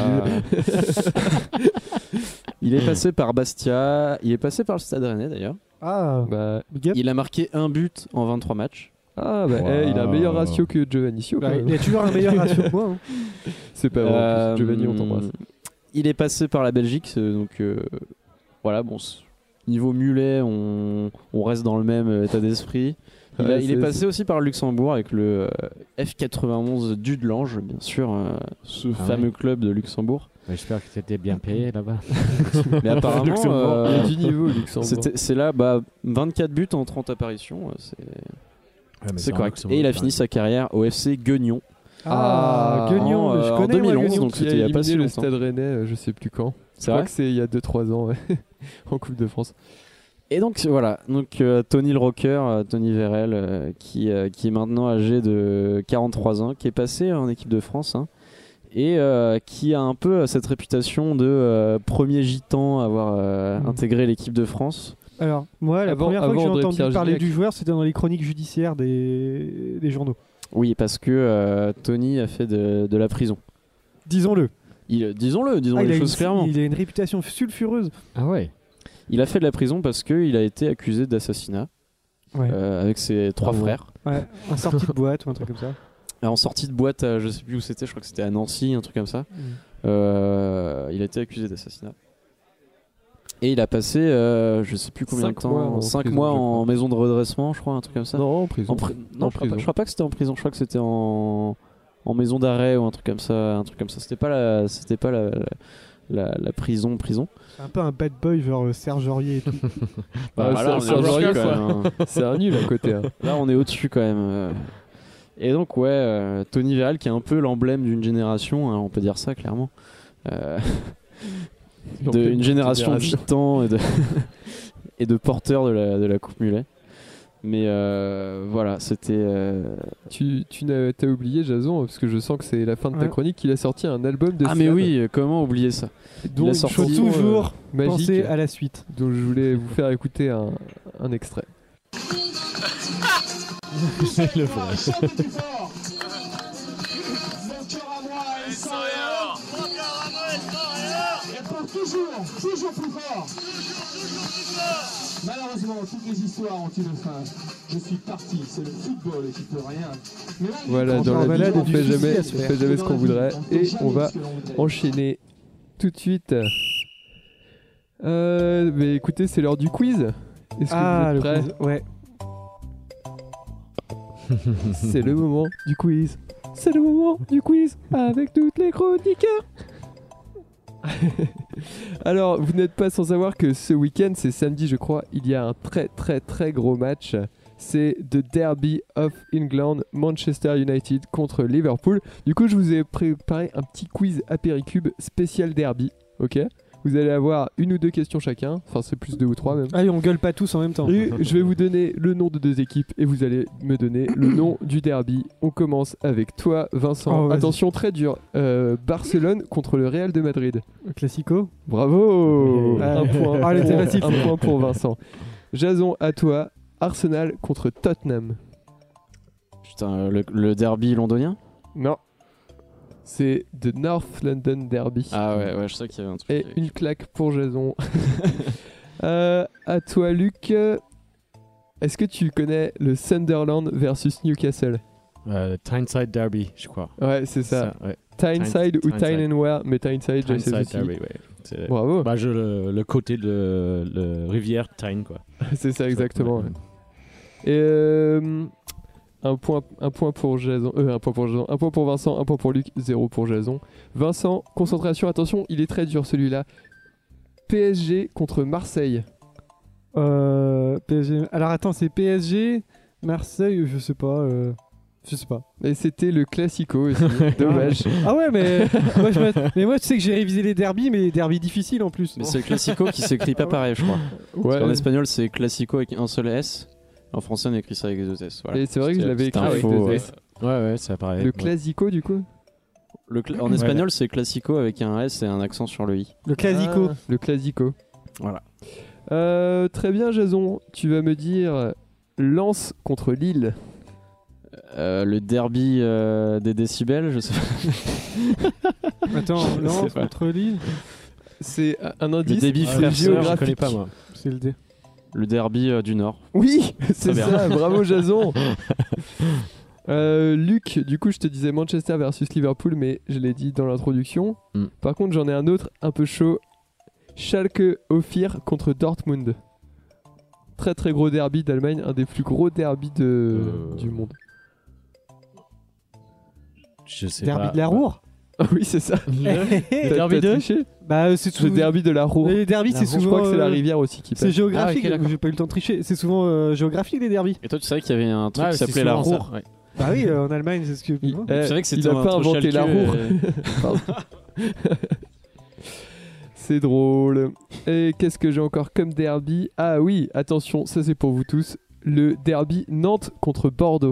C: Il est passé par Bastia. Il est passé par le Stade Rennais d'ailleurs.
D: Ah,
B: Bah,
D: big up.
C: Il a marqué un but en vingt-trois matchs.
B: ah, bah,
A: Wow.
B: eh, il a un meilleur ratio que Giovannicio. quand
D: Ouais,
B: même.
D: il a toujours un meilleur ratio que moi. hein.
B: C'est pas vrai. en
C: Euh,
B: plus. Giovanni, on t'embrasse.
C: Il est passé par la Belgique, c'est- donc euh, voilà. Bon, c- niveau mulet, on, on reste dans le même euh, état d'esprit. Il, a-
B: Ouais,
C: il est
B: c'est-
C: passé aussi par le Luxembourg avec le euh, F quatre-vingt-onze Dudelange, bien sûr, euh, ce
A: Ah
C: fameux
A: ouais.
C: club de Luxembourg.
A: J'espère que c'était bien payé là-bas.
C: Mais apparemment,
B: Luxembourg,
C: euh,
B: il y a du niveau, Luxembourg.
C: c'était- c'est là bah, vingt-quatre buts en trente apparitions, euh, c'est c'est correct. Et il a fini sa carrière au F C Guignon.
D: Ah,
B: Ah,
D: Guignon,
C: en,
D: je
C: euh, en
D: connais
C: deux mille onze,
D: moi, Guignon.
C: donc
B: Qui a
C: c'était il y a pas si
B: éliminé le
C: longtemps.
B: Stade Rennais, euh, je sais plus quand. Je
C: C'est
B: crois
C: vrai
B: que c'est il y a deux trois ans, ouais. En Coupe de France.
C: Et donc voilà, donc euh, Tony le rocker, euh, Tony Vérel, euh, qui, euh, qui est maintenant âgé de quarante-trois ans, qui est passé en équipe de France, hein, et euh, qui a un peu euh, cette réputation de euh, premier gitan à avoir euh,
D: Mm.
C: intégré l'équipe de France.
D: Alors, moi, la
B: Avant-
D: première fois que
B: avant
D: j'ai
B: André
D: entendu
B: Pierre
D: parler
B: Gignac.
D: du joueur, c'était dans les chroniques judiciaires des, des journaux.
C: Oui, parce que euh, Tony a fait de, de la prison.
D: Disons-le.
C: Il, disons-le, disons
D: Ah, il,
C: les
D: a
C: choses
D: une,
C: clairement.
D: il a une réputation sulfureuse.
A: Ah ouais.
C: Il a fait de la prison parce qu'il a été accusé d'assassinat
D: Ouais.
C: euh, avec ses trois
B: Ah bon.
C: frères.
D: Ouais. Un sortie de boîte ou un truc comme ça.
C: En sortie de boîte, à, je sais plus où c'était, je crois que c'était à Nancy, un truc comme ça.
D: Mm.
C: Euh, il a été accusé d'assassinat. Et il a passé, euh, je sais plus combien
B: Cinq
C: de temps,
B: mois en
C: cinq
B: prison,
C: mois
B: je
C: en
B: crois.
C: maison de redressement, je crois, un truc comme ça.
B: Non, en prison.
C: En pri- non,
B: En
C: je, crois pas,
B: prison.
C: je crois pas que c'était en prison. Je crois que c'était en, en maison d'arrêt ou un truc comme ça, un truc comme ça. C'était pas la, c'était pas la, la, la- la prison, prison.
D: C'est un peu un bad boy, genre euh, Serge Aurier et tout.
B: Ah,
C: Bah, là,
B: c'est-
C: on est
B: c'est un
C: au-dessus,
B: Aurier,
C: quand
B: quoi.
C: même, hein.
B: C'est un nul à côté. hein.
C: Là, on est au-dessus quand même. euh. Et donc, ouais, euh, Tony Vérel, qui est un peu l'emblème d'une génération, hein, on peut dire ça clairement. Euh, de, une génération de gitans et de, et de porteurs de la, de la Coupe Mulet. Mais euh, voilà, c'était. euh,
B: Tu, tu n'as t'as oublié, Jason, parce que je sens que c'est la fin de ta
D: Ouais.
B: chronique, qu'il a sorti un album de
C: Ah, mais
B: Siad,
C: oui, euh, comment oublier ça
B: dont
C: il a
B: une
C: sorti-
D: Faut
B: chanson,
D: toujours
B: euh, magique,
D: penser à la suite.
B: dont je voulais vous faire écouter un, un extrait.
A: Le vrai.
F: Mon cœur à moi est sans rien. Et pour toujours, toujours plus fort. Malheureusement, toutes les histoires ont une fin. Je suis parti, c'est le football et tu peux rien. Mais malgré
B: Voilà,
F: tout,
B: dans
F: on
B: la vie,
F: balade
B: on
F: du
B: fait
F: souci
B: jamais,
F: à
B: on
F: se faire.
B: fait jamais ce
F: Dans
B: qu'on
F: la vie,
B: voudrait,
F: on fait
B: et
F: jamais
B: on va
F: ce que l'on voudrait.
B: enchaîner tout de suite. Euh, mais écoutez, c'est l'heure du quiz. Est-ce que
D: Ah,
B: vous
D: le
B: êtes prêts
D: quiz. Ouais.
B: C'est le moment du quiz. C'est le moment du quiz avec toutes les chroniqueurs. Alors, vous n'êtes pas sans savoir que ce week-end, c'est samedi, je crois, il y a un très très très gros match. C'est The Derby of England, Manchester United contre Liverpool. Du coup, je vous ai préparé un petit quiz apéricube spécial derby, ok ? Vous allez avoir une ou deux questions chacun, enfin c'est plus deux ou trois même.
D: Allez, on gueule pas tous en même temps.
B: Et je vais vous donner le nom de deux équipes et vous allez me donner le nom du derby. On commence avec toi, Vincent.
D: Oh, vas-y.
B: Attention, très dur. Euh, Barcelone contre le Real de Madrid.
D: Classico.
B: Bravo.
D: Ouais.
B: Un point.
D: Ah, elle était
B: pour,
D: facile.
B: un point pour Vincent. Jason, à toi. Arsenal contre Tottenham.
C: Putain, le, le derby londonien.
B: Non. C'est The North London Derby.
C: Ah ouais, ouais, je sais qu'il y avait un truc.
B: Et une claque pour Jason. euh, à toi, Luc. Est-ce que tu connais le Sunderland versus Newcastle?
A: Euh, Tyneside Derby, je crois.
B: Ouais, c'est ça.
A: ouais.
B: Tyneside ou
A: Tyneside.
B: Tyne and Ware, mais Tyneside, je sais
A: Tyneside
B: aussi.
A: Derby, ouais. C'est-
B: Bravo.
A: Bah, je, le, le côté de le rivière Tyne, quoi.
B: C'est ça exactement.
A: Ouais.
B: Et euh, Un point, un point pour Jason, euh, un point pour Jason, un point pour Vincent, un point pour Luc, zéro pour Jason. Vincent, concentration, attention, il est très dur celui-là. P S G contre Marseille.
D: Euh, P S G. Alors attends, c'est P S G, Marseille, je sais pas. Euh... Je sais pas.
B: Et c'était le Classico aussi. Dommage.
D: Ah ouais, mais moi, je m'att- mais moi, tu sais que j'ai révisé les derbies, mais les derbies difficiles en plus.
C: Mais c'est le Classico qui s'écrit pas pareil, je crois.
B: Ouais.
C: En espagnol, c'est Classico avec un seul S. En français, on écrit ça avec deux S. Voilà.
B: Et c'est vrai que je l'avais
C: C'était
B: écrit avec
C: info,
B: deux
C: euh,
B: S.
A: Ouais, ouais, ça paraît.
B: Le Classico du coup.
C: Le cla- en espagnol, c'est Classico avec un S et un accent sur le I.
D: Le Classico.
B: Ah, le Classico.
C: Voilà.
B: Euh, très bien, Jason. Tu vas me dire Lens contre Lille.
C: Euh, le derby euh, des décibels, je sais pas.
D: Attends,
C: Je
D: Lens
C: sais pas.
D: contre Lille.
B: C'est un indice
C: débit
A: Ah,
C: frère,
A: je
B: géographique.
A: connais pas moi.
D: C'est le D.
C: Le derby euh, du Nord.
B: Oui, c'est
C: bien.
B: ça. Bravo, Jason. Euh, Luc, du coup, je te disais Manchester versus Liverpool, mais je l'ai dit dans l'introduction.
C: Mm.
B: Par contre, j'en ai un autre un peu chaud. Schalke Ophir contre Dortmund. Très très gros derby d'Allemagne, un des plus gros derbys de...
A: Euh.
B: du monde.
A: Je sais
D: Derby
A: pas.
D: de la Roure.
B: Ah oui, c'est ça.
A: Le
B: T'as-
A: derby
B: t'as
A: de
B: triché
D: Bah, euh, c'est tout.
B: Le derby de la Roure.
D: Les derbies,
A: La
D: c'est
A: Roure,
D: souvent.
B: Je crois que c'est la
D: euh,
B: rivière aussi qui
D: C'est
B: passe.
D: géographique.
C: Ah, ok, d'accord.
D: J'ai pas eu le temps de tricher. C'est souvent euh, géographique les derbies.
C: Et toi, tu savais qu'il y avait un truc
A: Ouais,
C: qui
A: c'est
C: s'appelait la
A: souvent ça,
C: Roure.
A: ouais.
D: Bah oui, euh, en Allemagne, c'est ce que.
B: Il,
D: Ouais.
B: eh,
C: savais que c'était
B: il a pas
C: entre
B: inventé la
C: Schalke
B: Roure.
C: et-
B: Pardon. C'est drôle. Et qu'est-ce que j'ai encore comme derby? Ah oui, attention, ça c'est pour vous tous. Le derby Nantes contre Bordeaux.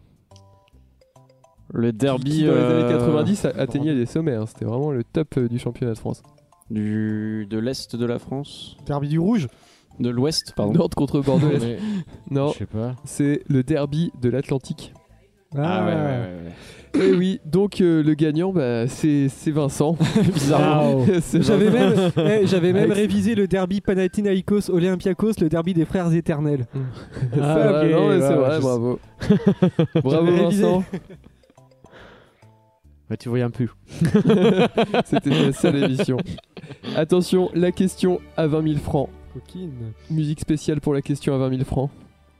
C: Le derby
B: Qui, dans les
C: euh,
B: années quatre-vingt-dix, a- atteignait les sommets. hein. C'était vraiment le top euh, du championnat de France.
C: du... de l'Est de la France.
D: Derby du Rouge.
C: De l'Ouest, pardon.
B: Nantes contre Bordeaux. est-ce-
A: Mais,
B: Non,
A: je sais pas.
B: c'est le derby de l'Atlantique.
C: Ah ouais, ouais, ouais. ouais.
B: Et oui, donc euh, le gagnant, bah, c'est c'est Vincent. Bizarrement. C'est
D: J'avais
B: Vincent.
D: même, eh, j'avais même
B: Avec-
D: révisé le derby Panathinaikos Olympiakos, le derby des frères éternels.
B: C'est
D: Ah,
B: vrai,
D: ok,
B: non, mais c'est
D: ouais,
B: vrai,
D: je-
B: bravo. Bravo
D: J'avais révisé.
B: Vincent.
A: Ouais, tu voyais un peu.
B: C'était la seule émission. Attention, la question à vingt mille francs.
D: Coquine.
B: Musique spéciale pour la question à vingt mille francs.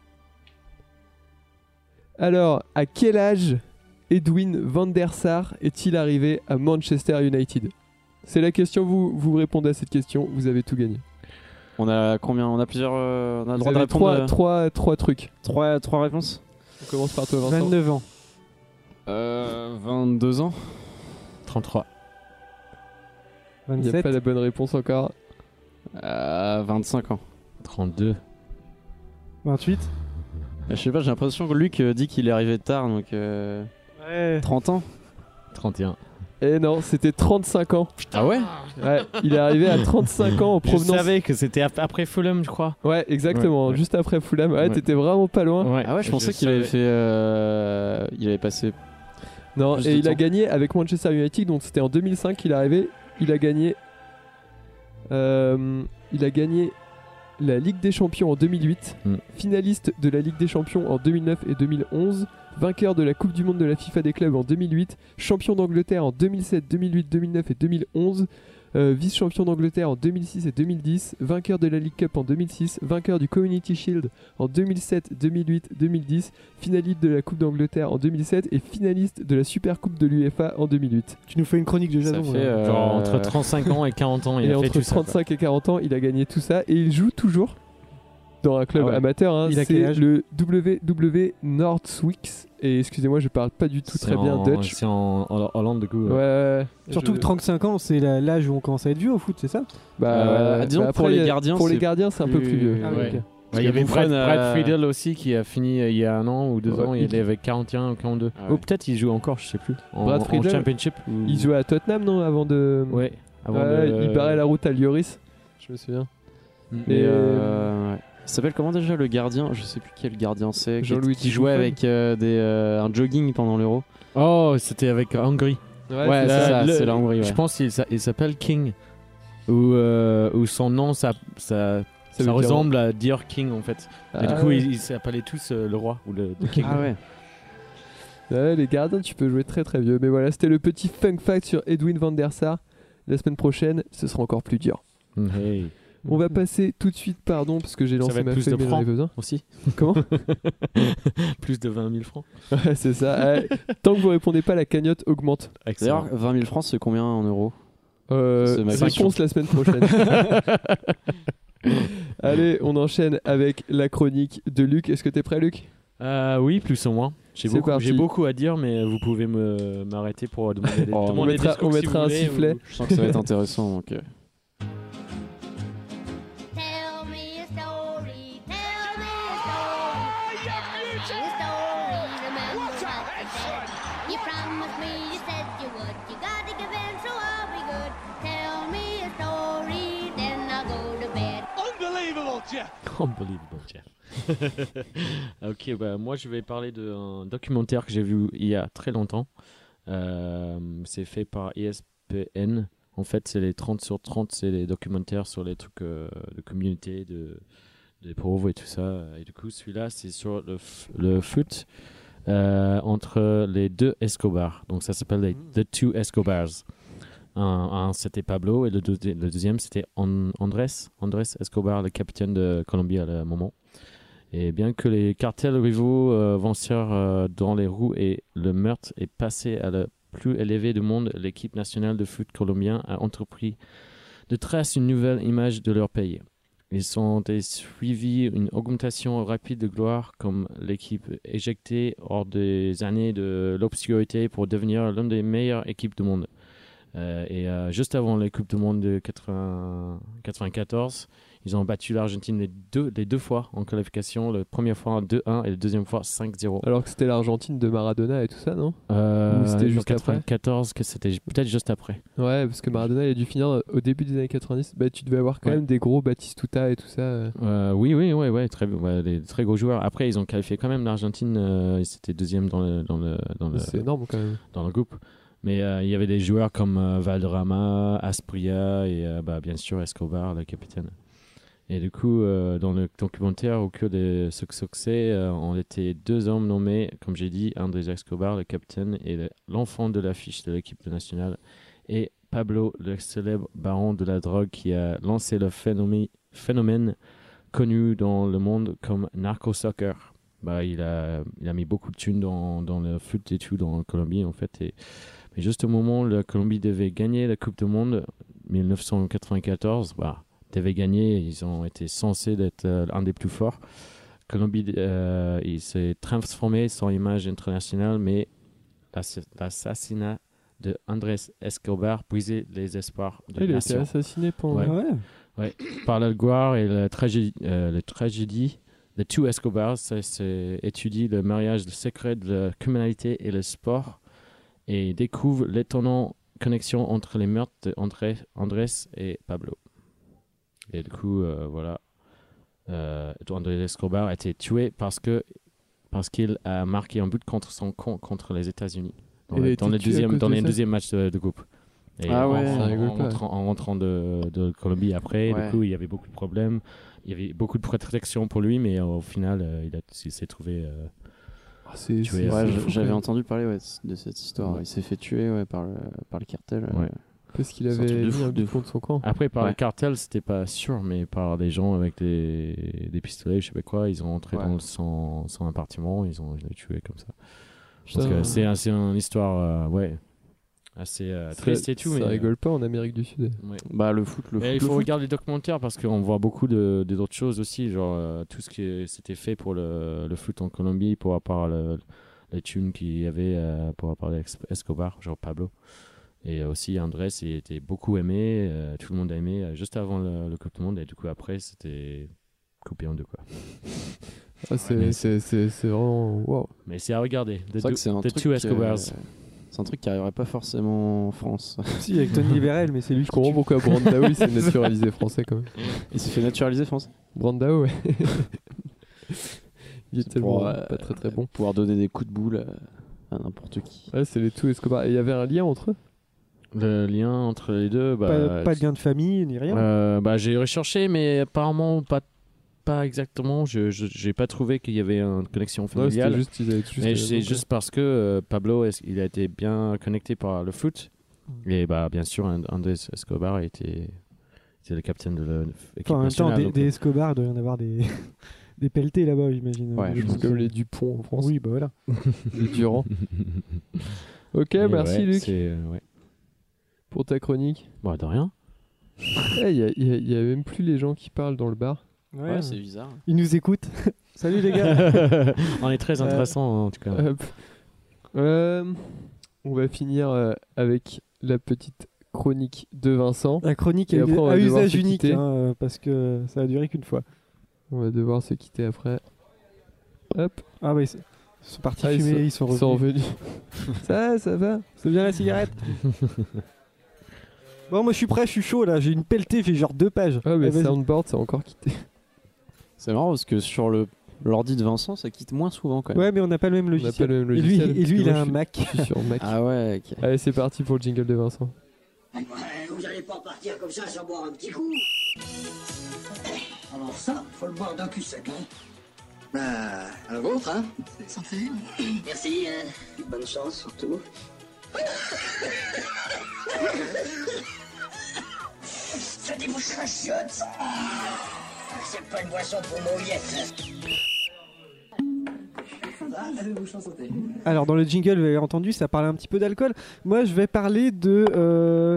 B: Alors, à quel âge Edwin van der Sar est-il arrivé à Manchester United? C'est la question, vous, vous répondez à cette question, vous avez tout gagné.
C: On a combien? On a plusieurs. euh, on a le
B: Vous
C: droit de
B: avez
C: répondre.
B: trois,
C: euh,
B: trois, trois trucs.
C: trois, trois réponses.
B: On commence par toi, Vincent.
D: vingt-neuf ans.
C: Euh, vingt-deux ans.
A: trente-trois.
B: Il n'y a
D: vingt-sept.
B: pas la bonne réponse encore.
C: Euh, vingt-cinq ans.
A: trente-deux.
D: vingt-huit.
C: Je sais pas, j'ai l'impression que Luc euh, dit qu'il est arrivé tard, donc euh,
D: Ouais.
C: trente ans.
A: trente et un.
B: Eh non, c'était trente-cinq ans.
A: Ah ouais?
B: Ouais, il est arrivé à trente-cinq ans en
A: Je
B: provenance.
A: savais que c'était ap- après Fulham, je crois.
B: Ouais, exactement,
A: Ouais, ouais.
B: juste après Fulham. Ouais,
A: Ouais.
B: t'étais vraiment pas loin.
A: Ouais.
C: Ah ouais, je pensais qu'il avait fait. euh, il avait passé.
B: Non,
C: Plus
B: et
C: de
B: il a
C: temps.
B: gagné avec Manchester United, donc c'était en deux mille cinq qu'il est arrivé. Il a gagné. euh, il a gagné la Ligue des Champions en deux mille huit,
A: Mm.
B: finaliste de la Ligue des Champions en deux mille neuf et deux mille onze, vainqueur de la Coupe du Monde de la FIFA des clubs en deux mille huit, champion d'Angleterre en deux mille sept, deux mille huit, deux mille neuf et deux mille onze, euh, vice-champion d'Angleterre en deux mille six et deux mille dix, vainqueur de la League Cup en deux mille six, vainqueur du Community Shield en deux mille sept, deux mille huit, deux mille dix, finaliste de la Coupe d'Angleterre en deux mille sept et finaliste de la Super Coupe de l'UEFA en deux mille huit.
D: Tu nous fais une chronique de
C: Ça
D: Jason.
C: fait,
D: là.
C: euh,
A: Genre entre trente-cinq ans et quarante ans, il
B: et
A: a fait
B: entre
A: tout ça. quoi.
B: trente-cinq et quarante ans, il a gagné tout ça et il joue toujours dans un club
C: Ah ouais.
B: amateur. hein.
D: Il a quel
B: C'est
D: âge
B: le W W Northwicks. Et excusez-moi, je parle pas du tout
A: C'est
B: très bien
A: en-
B: Dutch.
A: C'est en en Hollande, du coup.
B: Ouais, ouais, ouais.
D: Surtout
B: Je-
D: que trente-cinq ans, c'est la- l'âge où on commence à être vieux au foot, c'est ça?
B: Bah,
C: Euh, disons que pour
B: après,
C: les gardiens,
B: pour les
C: c'est
B: gardiens, c'est un peu
C: plus-
B: plus vieux.
D: Ah,
A: Ouais.
D: ok.
A: Ouais, il y avait
C: Buffon,
A: Brad,
C: euh,
A: Brad Friedel aussi qui a fini euh, il y a un an ou deux
B: Ouais,
A: ans,
B: il-
A: il est avec quarante et un ou quarante-deux.
C: Ah ouais.
A: Ou peut-être il joue encore, je sais plus. En,
B: Brad
A: en
B: Friedel,
A: Championship. ou-
B: Il jouait à Tottenham, non, avant de.
A: Ouais. Avant
B: Ouais,
A: de-
B: Il barrait la route à Lloris. Je me souviens.
A: Mm.
C: Mais
B: Et,
C: euh, ouais. Il s'appelle comment déjà le gardien? Je sais plus quel gardien c'est. Qui,
B: Jean-Louis
C: qui jouait
B: Buffon.
C: avec euh, des, euh, un jogging pendant l'Euro.
A: Oh, c'était avec Hongrie.
C: Ouais,
B: c'est
C: c'est
B: ça.
C: ça,
A: le-
C: c'est la Hongrie. Ouais.
A: Je pense qu'il s'a- il s'appelle King. Ou euh, ou son nom, ça, ça,
B: Ça
A: ça
B: veut dire-
A: ressemble à Dior King en fait. Et
B: Ah,
A: du coup,
B: ouais.
A: ils ils s'appelaient tous euh, le roi ou le, le King.
C: Ah ouais.
B: Ouais, les gardiens, tu peux jouer très très vieux. Mais voilà, c'était le petit fun fact sur Edwin van der Sar. La semaine prochaine, ce sera encore plus dur.
A: Mm, hey.
B: On va passer tout de suite, pardon, parce que j'ai
A: Ça va
B: lancé
A: être
B: ma
A: plus
B: feuille,
A: de
B: mais j'en ai
A: francs.
B: besoin.
A: Aussi.
B: Comment?
A: Plus de vingt mille francs.
B: Ouais, c'est ça. Ouais. Tant que vous répondez pas, la cagnotte augmente.
A: Excellent.
C: D'ailleurs, vingt mille francs, c'est combien en euros?
B: Euh,
C: C'est ma
B: réponse la semaine prochaine. Allez, on enchaîne avec la chronique de Luc. Est-ce que t'es prêt, Luc?
A: Euh, oui, plus ou moins. J'ai
B: C'est
A: beaucoup,
B: parti.
A: j'ai beaucoup à dire, mais vous pouvez me, m'arrêter pour demander des,
C: Oh, on
A: demander
B: mettra-
A: des trucs
B: on
A: si
B: mettra
A: vous
B: un
A: voulez,
B: sifflet.
A: ou-
C: Je sens que ça va être intéressant. Donc, euh.
G: Tell me a story, tell me a story, tell me a story, remember what you said. You promised me, you said you would, you gotta give in, so I'll be good. Tell me a story, then I'll go to bed.
F: Unbelievable, Jeff.
A: Unbelievable, Jeff. Ok, bah, moi je vais parler d'un documentaire que j'ai vu il y a très longtemps. Euh, c'est fait par E S P N. En fait, c'est les trente sur trente, c'est les documentaires sur les trucs euh, de communauté, de, des pauvres et tout ça. Et du coup, celui-là, c'est sur le, f- le foot euh, entre les deux Escobar. Donc ça s'appelle les The Two Escobars. Un, un, c'était Pablo et le, deux- le deuxième c'était An- Andrés Andrés Escobar, le capitaine de Colombie à le moment. Et bien que les cartels rivaux euh, avancèrent euh, dans les roues et le meurtre est passé à la plus élevée du monde, l'équipe nationale de foot colombien a entrepris de tracer une nouvelle image de leur pays. Ils ont suivi une augmentation rapide de gloire comme l'équipe éjectée hors des années de l'obscurité pour devenir l'une des meilleures équipes du monde. Euh, et euh, juste avant la Coupe du Monde de quatre-vingts quatre-vingt-quatorze, ils ont battu l'Argentine les deux, les deux fois en qualification, la première fois deux un et la deuxième fois cinq zéro.
B: Alors que c'était l'Argentine de Maradona et tout ça, non?
A: Euh,
B: Ou c'était
A: en
B: juste après
A: quatre-vingt-quatorze, que c'était peut-être juste après.
B: Ouais, parce que Maradona il a dû finir au début des années quatre-vingt-dix. Bah, tu devais avoir quand
A: Ouais.
B: même des gros Batistuta et tout ça. euh.
A: Euh, oui, oui, ouais, ouais, très, ouais, des très gros joueurs. Après, ils ont qualifié quand même l'Argentine. Euh, ils étaient deuxième dans le, dans le, dans le,
B: C'est énorme quand même.
A: dans le groupe. Mais euh, il y avait des joueurs comme euh, Valderrama, Asprilla et euh, bah, bien sûr Escobar, le capitaine. Et du coup, euh, dans le documentaire, au cours de ce succès, euh, on était deux hommes nommés, comme j'ai dit, Andrés Escobar, le capitaine, et le- l'enfant de l'affiche de l'équipe nationale, et Pablo, le célèbre baron de la drogue qui a lancé le phénomène, phénomène connu dans le monde comme narco-soccer. Bah, il, a, il a mis beaucoup de thunes dans, dans le foot et tout, dans la Colombie, en fait. Et, mais juste au moment où la Colombie devait gagner la Coupe du Monde, dix-neuf cent quatre-vingt-quatorze, bah, devait gagner, ils ont été censés être euh, un des plus forts. Colombie, euh, il s'est transformé son image internationale, mais l'ass- l'assassinat de Andrés Escobar brisait les espoirs de
B: Ah, il
A: la
B: a été
A: nation.
B: assassiné pendant.
A: Ouais.
D: Ouais.
A: Par la gloire et la tragédie, euh, la tragédie de Two Escobars, ça c'est étudie le mariage secret de la criminalité et le sport et découvre l'étonnante connexion entre les meurtres d'Andrés Andrés et Pablo. Et du coup, euh, voilà, euh, Andrés Escobar a été tué parce que parce qu'il a marqué un but contre son camp contre les États-Unis dans,
B: Il a
A: le,
B: été
A: dans le
B: tué à
A: deuxième
B: cause
A: dans
B: de
A: les
B: ça
A: deuxième match de, de groupe. Et
C: Ah
A: en,
C: ouais,
A: en-
B: ça rigole
A: en
B: pas.
A: rentrant, en rentrant de, de Colombie après,
C: Ouais.
A: du coup, il y avait beaucoup de problèmes. Il y avait beaucoup de protection pour lui, mais au final, euh, il, a, il s'est trouvé. euh,
B: Ah, c'est,
A: Tu
B: c'est-
A: es-
B: c'est
C: Ouais,
B: fou,
C: je-
B: quand
C: j'avais
B: même.
C: entendu parler ouais, de cette histoire.
A: Ouais.
C: Il s'est fait tuer ouais, par, le, par le cartel. euh.
A: Ouais.
B: Parce qu'il
C: C'est un
B: avait
C: truc de
B: mis
C: fou,
B: un
C: de
B: but
C: fou.
B: contre son camp.
A: Après, par le
C: Ouais.
A: cartel, c'était pas sûr, mais par des gens avec des, des pistolets, je sais pas quoi, ils ont entré
C: Ouais.
A: dans son, son appartement, ils ont, ils l'ont tué comme ça. Parce
B: Putain.
A: que c'est, un- c'est une histoire, euh, ouais, assez euh,
B: Ça-
A: triste et tout.
B: Ça
A: mais,
B: rigole pas en Amérique du Sud.
A: euh, ouais.
C: Bah, le foot, le
A: Mais
C: foot.
A: il
C: le
A: faut
C: foot.
A: regarder les documentaires parce qu'on voit beaucoup de, de- d'autres choses aussi, genre euh, tout ce qui s'était fait pour le, le foot en Colombie, pour avoir le, les thunes qu'il y avait euh, pour avoir Escobar, genre Pablo. Et aussi Andrés, il était beaucoup aimé, euh, tout le monde a aimé euh, juste avant le, le Coupe du Monde, et du coup après c'était coupé en deux quoi.
B: Ah, c'est,
A: mais
B: c'est, c'est, c'est vraiment. Waouh.
A: Mais c'est à regarder. The,
C: C'est vrai
A: two,
C: que c'est un
A: the
C: truc.
A: two
C: euh,
A: Escobars.
C: c'est un truc qui arriverait pas forcément en France.
D: Si, avec Tony Liberel, mais c'est lui
B: Je
D: qui
B: comprends
D: tue.
B: pourquoi Brandao il s'est naturalisé français quand même.
C: Il s'est fait naturaliser français.
B: Brandao, ouais. Il est
C: C'est
B: tellement
C: pour, euh,
B: pas très très bon.
C: Pouvoir donner des coups de boule à, à n'importe qui.
B: Ouais, c'est les Two Escobar. Et il y avait un lien entre eux?
A: Le lien entre les deux, bah,
D: Pas, pas de lien de famille ni rien.
A: Euh, bah, j'ai recherché, mais apparemment pas, pas exactement. Je je- j'ai pas trouvé qu'il y avait une connexion
B: Ouais,
A: familiale.
B: c'était juste, ils avaient juste.
A: mais
B: les
A: c'est
B: raisons,
A: juste parce que euh, Pablo, est- il a été bien connecté par le foot. Et bah, bien sûr, And- Andrés Escobar a été, C'est le capitaine de l'équipe
D: Enfin, en même temps,
A: nationale.
D: des,
A: donc,
D: des Escobar, il doit y en avoir des, des pelletés là-bas, j'imagine.
C: Ouais,
D: Euh,
C: je
B: C'est
C: pense
B: comme les Dupont en France.
D: Oui, bah voilà.
B: Les Durand. Ok,
A: et
B: merci
A: ouais,
B: Luc
A: c'est, euh, ouais.
B: pour ta chronique.
A: Bon, de rien.
B: Il n'y a, y a- y a même plus les gens qui parlent dans le bar.
C: Ouais, c'est bizarre.
D: Ils nous écoutent. Salut les gars.
A: On est très
B: Euh,
A: intéressant en tout cas.
B: Hop. Euh, on va finir euh, avec la petite chronique de Vincent.
D: La chronique
B: Et
D: à,
B: après, on va
D: à
B: devoir
D: usage
B: se
D: unique,
B: quitter.
D: hein, euh, parce que ça a duré qu'une fois.
B: On va devoir se quitter après. Hop.
D: Ah oui, c'est- ils sont partis
B: Ah, ils
D: fumer,
B: sont-
D: ils sont
B: Ils sont
D: revenus.
B: revenus. ça, ça va.
D: C'est bien la cigarette. Bon, moi je suis prêt, je suis chaud là. J'ai une pelletée, j'ai genre deux pages.
B: Ah, mais
D: Ah, vas-y.
B: Soundboard, ça a encore quitté.
C: C'est marrant parce que sur le l'ordi de Vincent, ça quitte moins souvent quand même.
D: Ouais, mais on n'a pas le même
B: On n'a pas
D: logiciel.
B: le même
D: Et lui,
B: logiciel.
D: et
B: parce
D: lui
B: que
D: il a
B: moi,
D: un
B: je
D: Mac.
B: suis- Je suis sur Mac.
C: Ah ouais, ok.
B: Allez, c'est parti pour le jingle de Vincent.
H: Ouais, vous allez pas partir comme ça sans boire un petit coup. Alors ça, faut le boire d'un cul sec, hein. Bah, à la vôtre, hein. Santé. Merci, hein. Bonne chance, surtout. Ça débouche la chiotte, ça. C'est pas une boisson pour mauviette. Ah, allez-vous en santé.
D: Alors dans le jingle, vous avez entendu, ça parlait un petit peu d'alcool. Moi, je vais parler de, euh,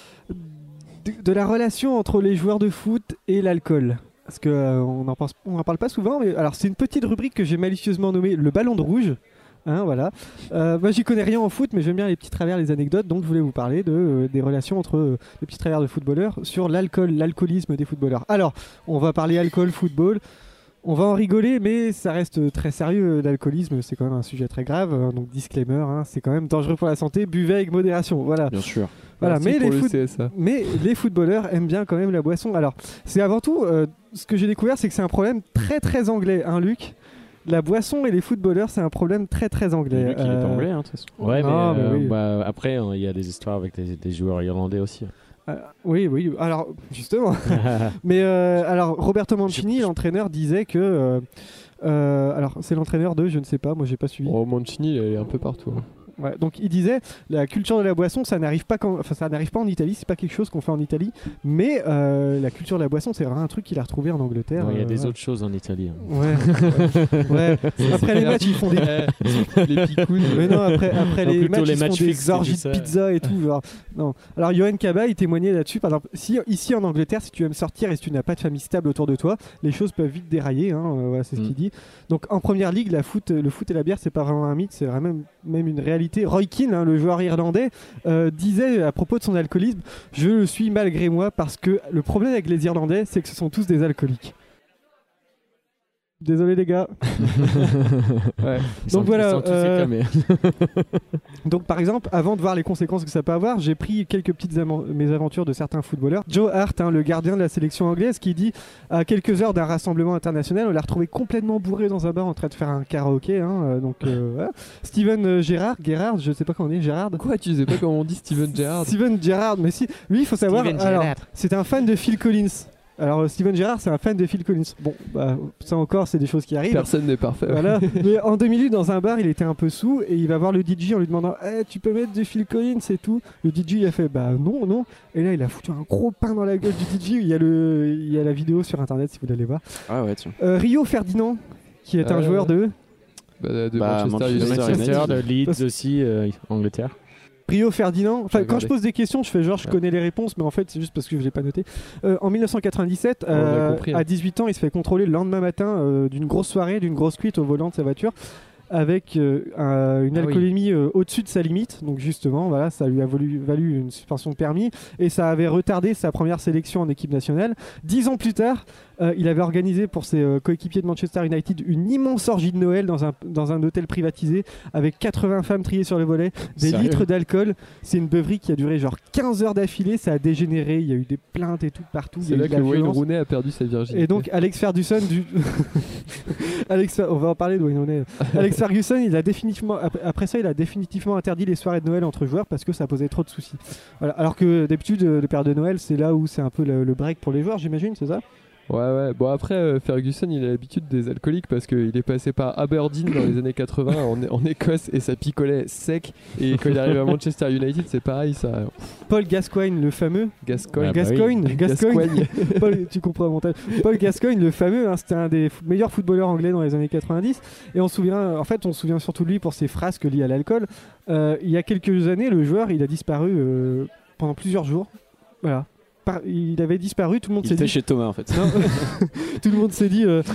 D: de de la relation entre les joueurs de foot et l'alcool. Parce que euh, on n'en pense, on en parle pas souvent. Mais alors c'est une petite rubrique que j'ai malicieusement nommée le ballon de rouge. Hein, voilà. Euh, moi, j'y connais rien en foot, mais j'aime bien les petits travers, les anecdotes. Donc, je voulais vous parler de euh, des relations entre euh, les petits travers de footballeurs sur l'alcool, l'alcoolisme des footballeurs. Alors, on va parler alcool, football. On va en rigoler, mais ça reste très sérieux. L'alcoolisme, c'est quand même un sujet très grave. hein, donc, disclaimer, hein, c'est quand même dangereux pour la santé. Buvez avec modération. Voilà.
C: Bien sûr.
D: Voilà.
B: Merci
D: Mais
B: pour
D: les,
B: le
D: foot-
B: C S A.
D: mais les footballeurs aiment bien quand même la boisson. Alors, c'est avant tout, euh, ce que j'ai découvert, c'est que c'est un problème très très anglais, hein, Luc. La boisson et les footballeurs, c'est un problème très très anglais.
C: Luc, il est
D: Euh,
C: anglais, hein, de toute façon.
A: Ouais, mais,
D: non, mais
A: euh,
D: oui.
A: bah, après, euh, il y a des histoires avec des, des joueurs irlandais aussi.
D: Euh, oui, oui. Alors, justement. Mais euh, alors, Roberto Mancini, l'entraîneur, disait que. euh, euh, alors, c'est l'entraîneur de, je ne sais pas, moi j'ai pas suivi.
B: Oh, Mancini, il est un peu partout. hein.
D: Ouais, donc il disait la culture de la boisson, ça n'arrive pas, quand, enfin, ça n'arrive pas en Italie, c'est pas quelque chose qu'on fait en Italie, mais euh, la culture de la boisson, c'est vraiment un truc qu'il a retrouvé en Angleterre.
A: Non, il y a
D: euh,
A: des
D: ouais.
A: autres choses en Italie. hein.
D: Ouais. ouais. Après les matchs, ils font des.
B: Les picounes.
D: Mais non, après, après
A: Non,
D: les
A: plutôt
D: matchs,
A: les
D: ils se font
A: matchs
D: des
A: fixes,
D: orgies
A: c'est
D: de
A: ça.
D: pizza et tout. Genre. Non. Alors, Johan Kaba, il témoignait là-dessus. Par exemple, si, ici en Angleterre, si tu aimes sortir et si tu n'as pas de famille stable autour de toi, les choses peuvent vite dérailler. Hein, euh, voilà, c'est ce
A: Mm.
D: qu'il dit. Donc, en première ligue, la foot, le foot et la bière, c'est pas vraiment un mythe, c'est vraiment même une réalité. Roy Keane, hein, le joueur irlandais, euh, disait à propos de son alcoolisme: je le suis malgré moi parce que le problème avec les Irlandais, c'est que ce sont tous des alcooliques. Désolé les gars.
B: Ouais.
A: Ils sont-
D: Donc voilà,
A: ils sont tous
D: euh,
A: éclamés.
D: Donc par exemple, avant de voir les conséquences que ça peut avoir, j'ai pris quelques petites aman- mésaventures de certains footballeurs. Joe Hart, hein, le gardien de la sélection anglaise, qui dit à quelques heures d'un rassemblement international, on l'a retrouvé complètement bourré dans un bar en train de faire un karaoké. Hein, euh, donc euh, voilà. Steven euh, Gerrard, Gerrard, je sais pas comment on dit, Gerrard.
B: Quoi, tu sais pas comment on dit Steven Gerrard?
D: Steven Gerrard, mais si, lui, il faut savoir,
A: Steven
D: alors,
A: Gerrard.
D: c'est un fan de Phil Collins. Alors euh, Steven Gerrard, c'est un fan de Phil Collins. Bon, bah, ça encore, c'est des choses qui arrivent.
B: Personne n'est parfait.
D: Voilà. Mais en deux minutes, dans un bar, il était un peu sous et il va voir le D J en lui demandant Eh, tu peux mettre du Phil Collins et tout. Le D J il a fait bah non, non. Et là, il a foutu un gros pain dans la gueule du D J. Il y a, le... il y a la vidéo sur internet si vous voulez aller voir.
C: Ah ouais, tiens.
D: Euh, Rio Ferdinand, qui est un
B: Euh,
D: joueur de.
B: Bah, de
C: Bah,
B: Manchester
C: Manchester
B: United.
A: Manchester, de
C: United.
A: Leeds
D: Parce-
A: aussi, euh, Angleterre.
D: Rio Ferdinand. Enfin,
B: J'ai
D: quand je
B: regardé.
D: pose des questions, je fais genre je
B: Ouais.
D: connais les réponses, mais en fait, c'est juste parce que je l'ai pas noté. Euh, en mille neuf cent quatre-vingt-dix-sept,
B: On l'a
D: euh,
B: compris, hein.
D: à dix-huit ans, il se fait contrôler le lendemain matin euh, d'une grosse soirée, d'une grosse cuite au volant de sa voiture, avec euh, un- une
B: Ah oui.
D: alcoolémie euh, au-dessus de sa limite. Donc justement, voilà, ça lui a valu, valu une suspension de permis et ça avait retardé sa première sélection en équipe nationale. Dix ans plus tard, euh, il avait organisé pour ses euh, coéquipiers de Manchester United une immense orgie de Noël dans un, dans un hôtel privatisé avec quatre-vingts femmes triées sur le volet, des
A: Sérieux
D: litres d'alcool. C'est une beuverie qui a duré genre quinze heures d'affilée, ça a dégénéré, il y a eu des plaintes et tout partout. il y
B: C'est
D: a
B: là
D: eu de
B: que
D: la
B: Wayne
D: violence.
B: Rooney a perdu sa virginité.
D: Et donc Alex Ferguson du Alex Fer- on va en parler de Wayne Rooney. Alex Ferguson, il a définitivement ap- après ça, il a définitivement interdit les soirées de Noël entre joueurs parce que ça posait trop de soucis. Voilà. Alors que d'habitude euh, le père de Noël, c'est là où c'est un peu le, le break pour les joueurs, j'imagine, c'est ça?
B: Ouais, ouais. Bon, après, euh, Ferguson, il a l'habitude des alcooliques parce qu'il est passé par Aberdeen dans les années quatre-vingts en, en Écosse et ça picolait sec. Et quand il arrive à Manchester United, c'est pareil, ça.
D: Paul Gascoigne, le fameux.
B: Gascoigne.
A: Ah bah
D: Gascoigne,
B: oui.
D: Gascoigne.
B: Gascoigne.
D: Paul, tu comprends mon Paul Gascoigne, le fameux, hein, c'était un des f- meilleurs footballeurs anglais dans les années quatre-vingt-dix. Et on se souvient, en fait, on se souvient surtout de lui pour ses frasques liées à l'alcool. Euh, il y a quelques années, le joueur, il a disparu euh, pendant plusieurs jours. Voilà. Par- il avait disparu, tout le monde
C: Il
D: s'est
C: était
D: dit.
C: chez Thomas en fait.
D: Non, tout le monde s'est dit. euh,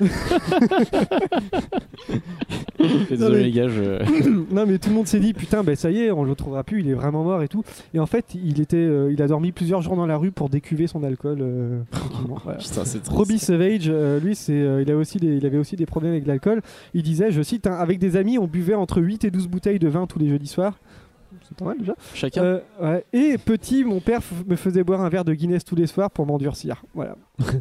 C: Désolé
D: mais-
C: les gars, je...
D: non mais tout le monde s'est dit putain ben ça y est on le retrouvera plus, il est vraiment mort et tout. Et en fait il était, euh, il a dormi plusieurs jours dans la rue pour décuver son alcool. Euh, tranquillement. Voilà.
C: Putain, c'est triste.
D: Robbie Savage, euh, lui, c'est, euh, il, a aussi des, il avait aussi des problèmes avec l'alcool. Il disait, je cite, hein, avec des amis, on buvait entre huit et douze bouteilles de vin tous les jeudis soirs. C'est pas mal déjà.
C: Chacun.
D: Euh, ouais. Et petit, mon père f- me faisait boire un verre de Guinness tous les soirs pour m'endurcir. Voilà.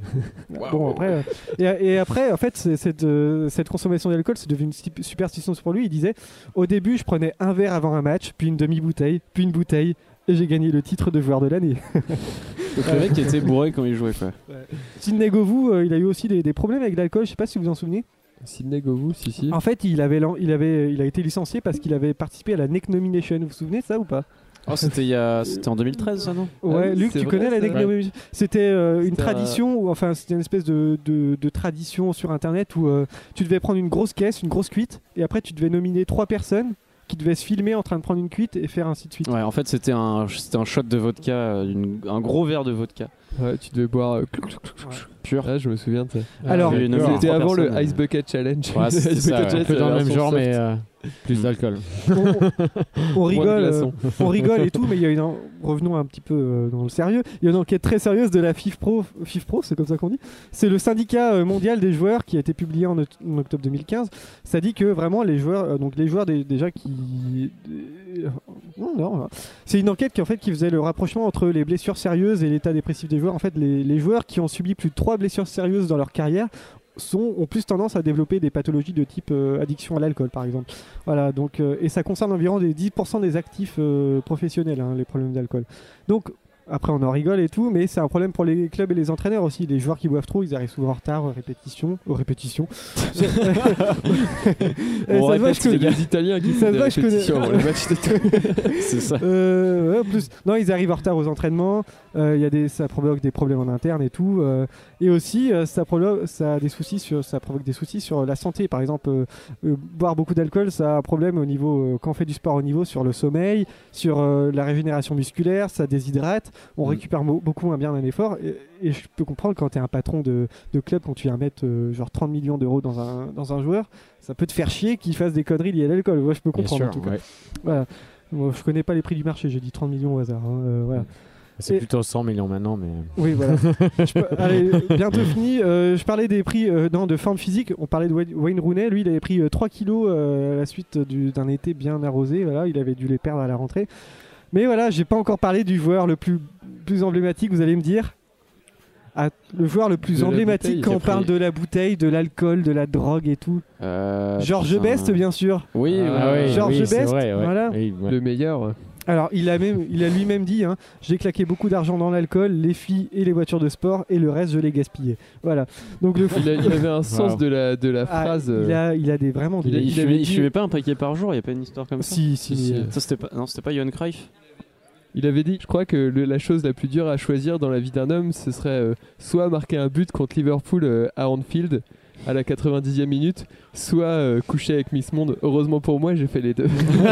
D: Bon, après, euh, et, et après, en fait, c'est- cette, euh, cette consommation d'alcool, c'est devenu une sti- superstition pour lui. Il disait, au début, je prenais un verre avant un match, puis une demi-bouteille, puis une bouteille, et j'ai gagné le titre de joueur de l'année.
C: Donc le mec était bourré quand il jouait quoi.
D: Sidney Govou, euh, il a eu aussi des, des problèmes avec l'alcool, je sais pas si vous vous en souvenez.
B: Sidney Govou, si, si.
D: En fait, il avait, lan- il avait, il a été licencié parce qu'il avait participé à la Neck Nomination. Vous vous souvenez de ça ou pas?
C: Oh, c'était il y a... c'était en deux mille treize ça non?
D: Ouais,
B: oui,
D: Luc,
B: c'est
D: tu
B: vrai,
D: connais la
B: ça.
D: Neck Nomination? C'était euh, une
B: C'était un-
D: tradition, ou, enfin c'était une espèce de, de, de tradition sur Internet où euh, tu devais prendre une grosse caisse, une grosse cuite, et après tu devais nominer trois personnes qui devaient se filmer en train de prendre une cuite et faire ainsi de suite.
C: Ouais, en fait c'était un, c'était un shot de vodka, euh, une- un gros verre de vodka
B: Ouais, tu devais boire. euh,
C: pur.
B: Ah, je me souviens de ça.
D: Alors,
C: J'ai nommé
B: C'était
C: trois
B: avant le
C: personnes,
B: Ice Bucket Challenge.
C: Ouais, c'est
B: Ice
C: ça,
B: Bucket
C: ouais.
B: Challenge,
A: Un peu
B: c'est
A: dans
B: la
A: le même
B: version
A: genre,
B: soft.
A: mais euh, plus d'alcool.
D: on, on- on rigole,
B: Moins de
D: euh,
B: glaçons.
D: on rigole et tout, mais il y a une en- revenons un petit peu euh, dans le sérieux. Il y a une enquête très sérieuse de la FIFPro, FIFPro, c'est comme ça qu'on dit. C'est le syndicat euh, mondial des joueurs qui a été publié en, oct- en octobre deux mille quinze. Ça dit que vraiment les joueurs, euh, donc les joueurs des- déjà qui, euh, non, non, c'est une enquête qui en fait qui faisait le rapprochement entre les blessures sérieuses et l'état dépressif des joueurs. En fait, les, les joueurs qui ont subi plus de trois blessures sérieuses dans leur carrière sont, ont plus tendance à développer des pathologies de type euh, addiction à l'alcool par exemple. Voilà, donc, euh, et ça concerne environ des dix pour cent des actifs euh, professionnels, hein, les problèmes d'alcool. Donc après on en rigole et tout, mais c'est un problème pour les clubs et les entraîneurs aussi. Les joueurs qui boivent trop, ils arrivent souvent en retard aux répétitions. Aux répétitions. Eh,
C: On
D: ça se voit,
C: répète,
D: je connais-
B: Il y a des Italiens qui
D: Ça
B: font
D: se
B: des
D: voit, je connais-
B: répétitions avant le match de tout.
C: C'est ça.
D: Euh, ouais, en plus, non, ils arrivent en retard aux entraînements. euh, il y a des, ça provoque des problèmes en interne et tout. euh, et aussi, euh, ça, provoque, ça a des soucis sur, ça provoque des soucis sur la santé. Par exemple, euh, euh, boire beaucoup d'alcool, ça a un problème au niveau euh, quand on fait du sport au niveau sur le sommeil, sur euh, la régénération musculaire, ça déshydrate. On
C: Mm.
D: récupère mo- beaucoup moins bien d'un effort. Et, et je peux comprendre quand tu es un patron de, de club, quand tu viens mettre euh, genre trente millions d'euros dans un, dans un joueur, ça peut te faire chier qu'il fasse des conneries liées à l'alcool. Moi, je peux
A: Bien
D: comprendre en
A: sûr,
D: tout cas.
A: ouais.
D: Voilà. Moi, je connais pas les prix du marché, j'ai dit trente millions au hasard. hein, euh, voilà.
A: C'est
D: Et-
A: plutôt cent millions maintenant, mais.
D: Oui, voilà. Je peux- Allez, bientôt fini. Euh, je parlais des prix euh, non, de forme physique. On parlait de Wayne- Wayne Rooney. Lui, il avait pris euh, trois kilos euh, à la suite du- d'un été bien arrosé. Voilà, il avait dû les perdre à la rentrée. Mais voilà, j'ai pas encore parlé du joueur le plus, plus emblématique, vous allez me dire. Ah, le joueur le plus
B: De la
D: emblématique
B: bouteille,
D: quand
B: qui a
D: on parle
B: pris-
D: de la bouteille, de l'alcool, de la drogue et tout.
C: Euh,
D: Georges
C: putain.
D: Best, bien sûr.
C: Oui,
B: Ah
C: ouais.
B: oui,
D: Georges
A: oui, c'est
D: Best,
A: vrai, ouais.
D: voilà.
A: Oui, ouais.
B: Le meilleur.
D: Alors, il a, même, il a lui-même dit hein, j'ai claqué beaucoup d'argent dans l'alcool, les filles et les voitures de sport, et le reste, je l'ai gaspillé. Voilà. Donc, le
B: Il, a- il avait un sens
A: Wow.
B: de la, de la
D: Ah,
B: phrase.
D: il,
B: euh,
D: a, il a des vraiment
C: Il,
D: des.
C: il,
B: il
C: fumait,
B: avait
C: il
B: dit-
C: fumait pas un paquet par jour, il y a pas une histoire comme ça.
D: Si, si.
B: Si, si.
D: euh,
C: Ça c'était pas, non, c'était pas Johan Cruyff.
B: Il avait dit, je crois que le- la chose la plus dure à choisir dans la vie d'un homme, ce serait euh, soit marquer un but contre Liverpool euh, à Anfield à la quatre-vingt-dixième minute, soit euh, coucher avec Miss Monde. Heureusement pour moi, j'ai fait les deux.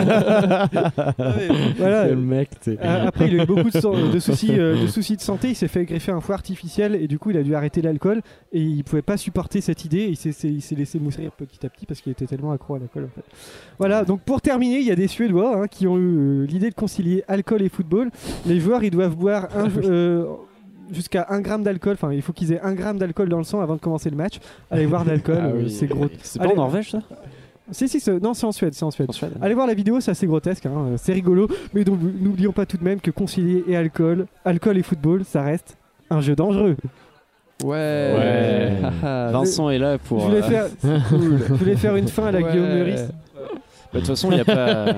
D: Voilà.
A: Quel mec, t'es.
D: Euh, Après, il a eu beaucoup de, so- de soucis, euh, de soucis de santé. Il s'est fait greffer un foie artificiel et du coup, il a dû arrêter l'alcool. Et il pouvait pas supporter cette idée. Et il s'est- s'est il s'est laissé mourir petit à petit parce qu'il était tellement accro à l'alcool. En fait. Voilà. Donc, pour terminer, il y a des Suédois hein, qui ont eu euh, l'idée de concilier alcool et football. Les joueurs, ils doivent boire un, euh, jusqu'à un gramme d'alcool. Enfin, il faut qu'ils aient un gramme d'alcool dans le sang avant de commencer le match. Allez voir l'alcool,
C: Ah
D: euh,
C: oui.
D: c'est gros.
C: C'est pas
D: Allez.
C: en Norvège ça?
D: Si, si, c'est- non, c'est en Suède. C'est en Suède.
C: En Suède.
D: Allez voir la vidéo, c'est assez grotesque, hein, euh, c'est rigolo, mais donc n'oublions pas tout de même que concilier et alcool, alcool et football, ça reste un jeu dangereux.
B: Ouais.
A: Ouais.
B: Haha.
C: Vincent est là pour.
D: je, voulais
C: euh,
D: faire, je voulais faire une fin à la
B: Ouais.
D: Guillaume Meurice.
C: toute façon, il n'y a pas.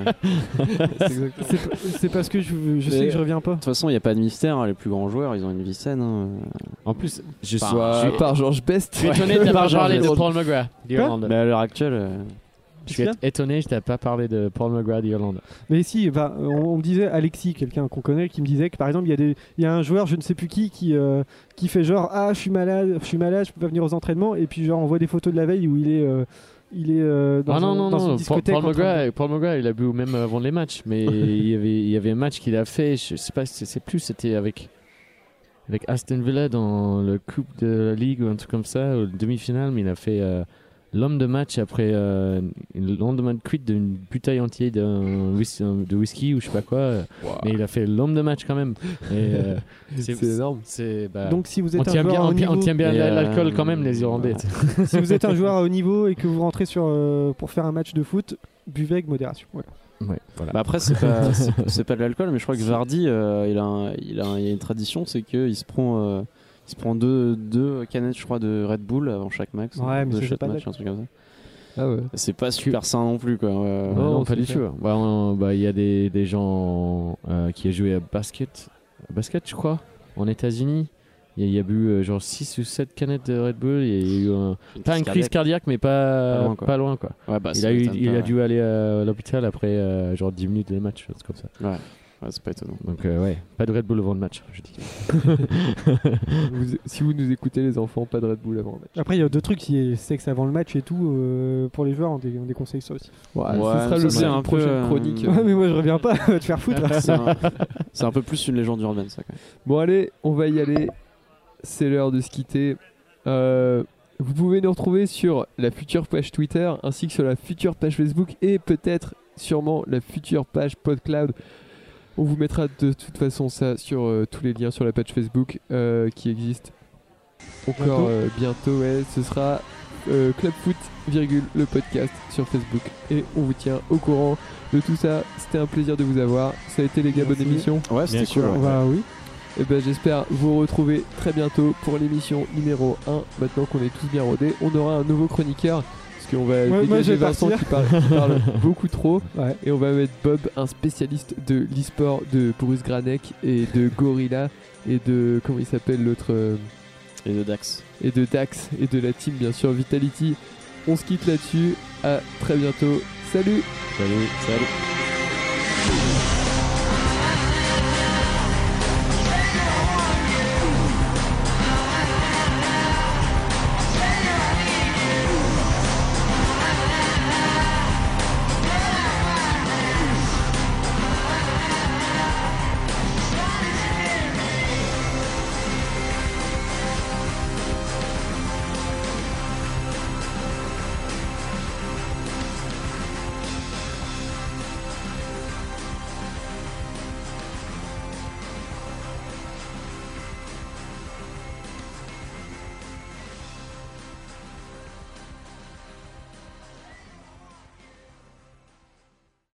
D: C'est, c'est parce que je, je sais
C: Mais-
D: que je reviens pas.
C: De toute façon, il n'y a pas de mystère. hein, Les plus grands joueurs, ils ont une vie saine. hein.
A: En plus, je
C: Par-
A: suis,
B: Soit par George Best.
A: je suis étonné de
C: Par
A: pas
C: George
A: parlé de
C: Best.
A: Paul McGrath d'Irlande.
C: Mais à l'heure actuelle, euh,
A: Je suis étonné, je t'ai pas parlé de Paul McGrath d'Irlande.
D: Mais si, bah, on, on me disait, Alexis, quelqu'un qu'on connaît, qui me disait que par exemple, il y, a des- il y a un joueur, je ne sais plus qui, qui, euh, qui fait genre ah, je suis malade, je suis malade, je peux pas venir aux entraînements, et puis genre on voit des photos de la veille où il est, euh, il est euh, dans,
A: ah non,
D: un-
A: non,
D: dans
A: non,
D: une
A: Paul,
D: discothèque.
A: Paul
D: en train de-
A: McGrath, Paul McGrath, il a bu même avant les matchs, mais il, y avait, il y avait un match qu'il a fait, je sais pas, c'est, c'est plus, c'était avec, avec Aston Villa dans le Coupe de la Ligue ou un truc comme ça, ou le demi-finale, mais il a fait euh, l'homme de match après euh, une lendemain de cuite d'une bouteille entière d'un whis- de whisky ou je sais pas quoi, euh, mais il a fait l'homme de match quand même. Et, euh,
B: C'est énorme.
A: C'est, bah,
D: Donc si vous
A: on
D: êtes un
A: tient
D: joueur
A: bien,
D: à haut
A: on, tient- on
D: niveau,
A: tient bien
C: Et,
A: l'alcool
C: euh,
A: quand même, les Irlandais.
D: si vous êtes un joueur à haut niveau et que vous rentrez sur, euh, pour faire un match de foot, buvez avec modération. Voilà.
A: Ouais, voilà.
C: bah après, c'est pas, c'est, c'est pas de l'alcool, mais je crois que Vardy, euh, il, a un- il, a un- il y a une tradition, c'est qu'il se prend, euh, il se prend deux, deux canettes, je crois, de Red Bull avant chaque match.
D: Ouais, mais
C: deux
D: ça,
C: shots
D: c'est pas
C: match,
D: de
C: un truc comme ça.
B: Ah ouais.
C: C'est pas super sain non plus, quoi. ouais.
A: non,
B: non,
A: pas
B: c'est
A: du
B: clair.
A: tout. Bah, on- bah, il y a des, des gens euh, qui ont joué à basket, à basket, je crois, en États-Unis. Il y, a- il y a bu euh, genre six ou sept canettes de Red Bull. Il y a eu un, pas une crise cardiaque, mais pas,
C: Pas loin, quoi.
A: pas loin, quoi.
C: Ouais, bah,
A: il
C: ça
A: a, eu,
C: m'étonne
A: il
C: pas,
A: a
C: ouais.
A: dû aller euh, à l'hôpital après euh, genre dix minutes de match, chose comme ça.
C: Ouais, ouais, c'est pas étonnant.
A: Donc, euh, ouais, pas de Red Bull avant le match, je dis.
B: Vous- si vous nous écoutez, les enfants, pas de Red Bull avant le match.
D: Après, il y a deux trucs, si sexe avant le match et tout, euh, pour les joueurs, on, dé- on déconseille ça aussi.
B: Ouais,
C: Ouais,
B: ce sera
C: ça,
B: le
C: c'est
B: une
C: un peu,
B: prochaine
C: euh,
B: chronique.
D: Ouais, mais moi je reviens pas, va te faire foutre.
C: C'est un, c'est un peu plus une légende urbaine, ça, quand même.
B: Bon allez, on va y aller. C'est l'heure de se quitter. Euh, vous pouvez nous retrouver sur la future page Twitter ainsi que sur la future page Facebook et peut-être sûrement la future page PodCloud. On vous mettra de toute façon ça sur euh, tous les liens sur la page Facebook euh, qui existe encore
D: Bientôt.
B: euh, bientôt. Ouais, ce sera euh, Club Foot, virgule, le podcast sur Facebook et on vous tient au courant de tout ça. C'était un plaisir de vous avoir. Ça a été les gars, bonne
D: Merci.
B: émission.
C: Ouais, c'était
A: Bien sûr,
C: cool.
A: ouais.
C: ouais.
D: Bah oui.
B: Et ben j'espère vous retrouver très bientôt pour l'émission numéro un. Maintenant qu'on est tous bien rodés, on aura un nouveau chroniqueur. Parce qu'on va
D: Ouais, moi,
B: dégager
D: je vais
B: Vincent
D: partir.
B: qui parle, qui parle beaucoup trop.
D: Ouais.
B: Et on va mettre Bob, un spécialiste de l'e-sport de Bruce Granek et de Gorilla et de, comment il s'appelle l'autre, euh,
C: Et de Dax.
B: et de Dax et de la team bien sûr Vitality. On se quitte là-dessus. À très bientôt. Salut.
A: Salut.
C: Salut.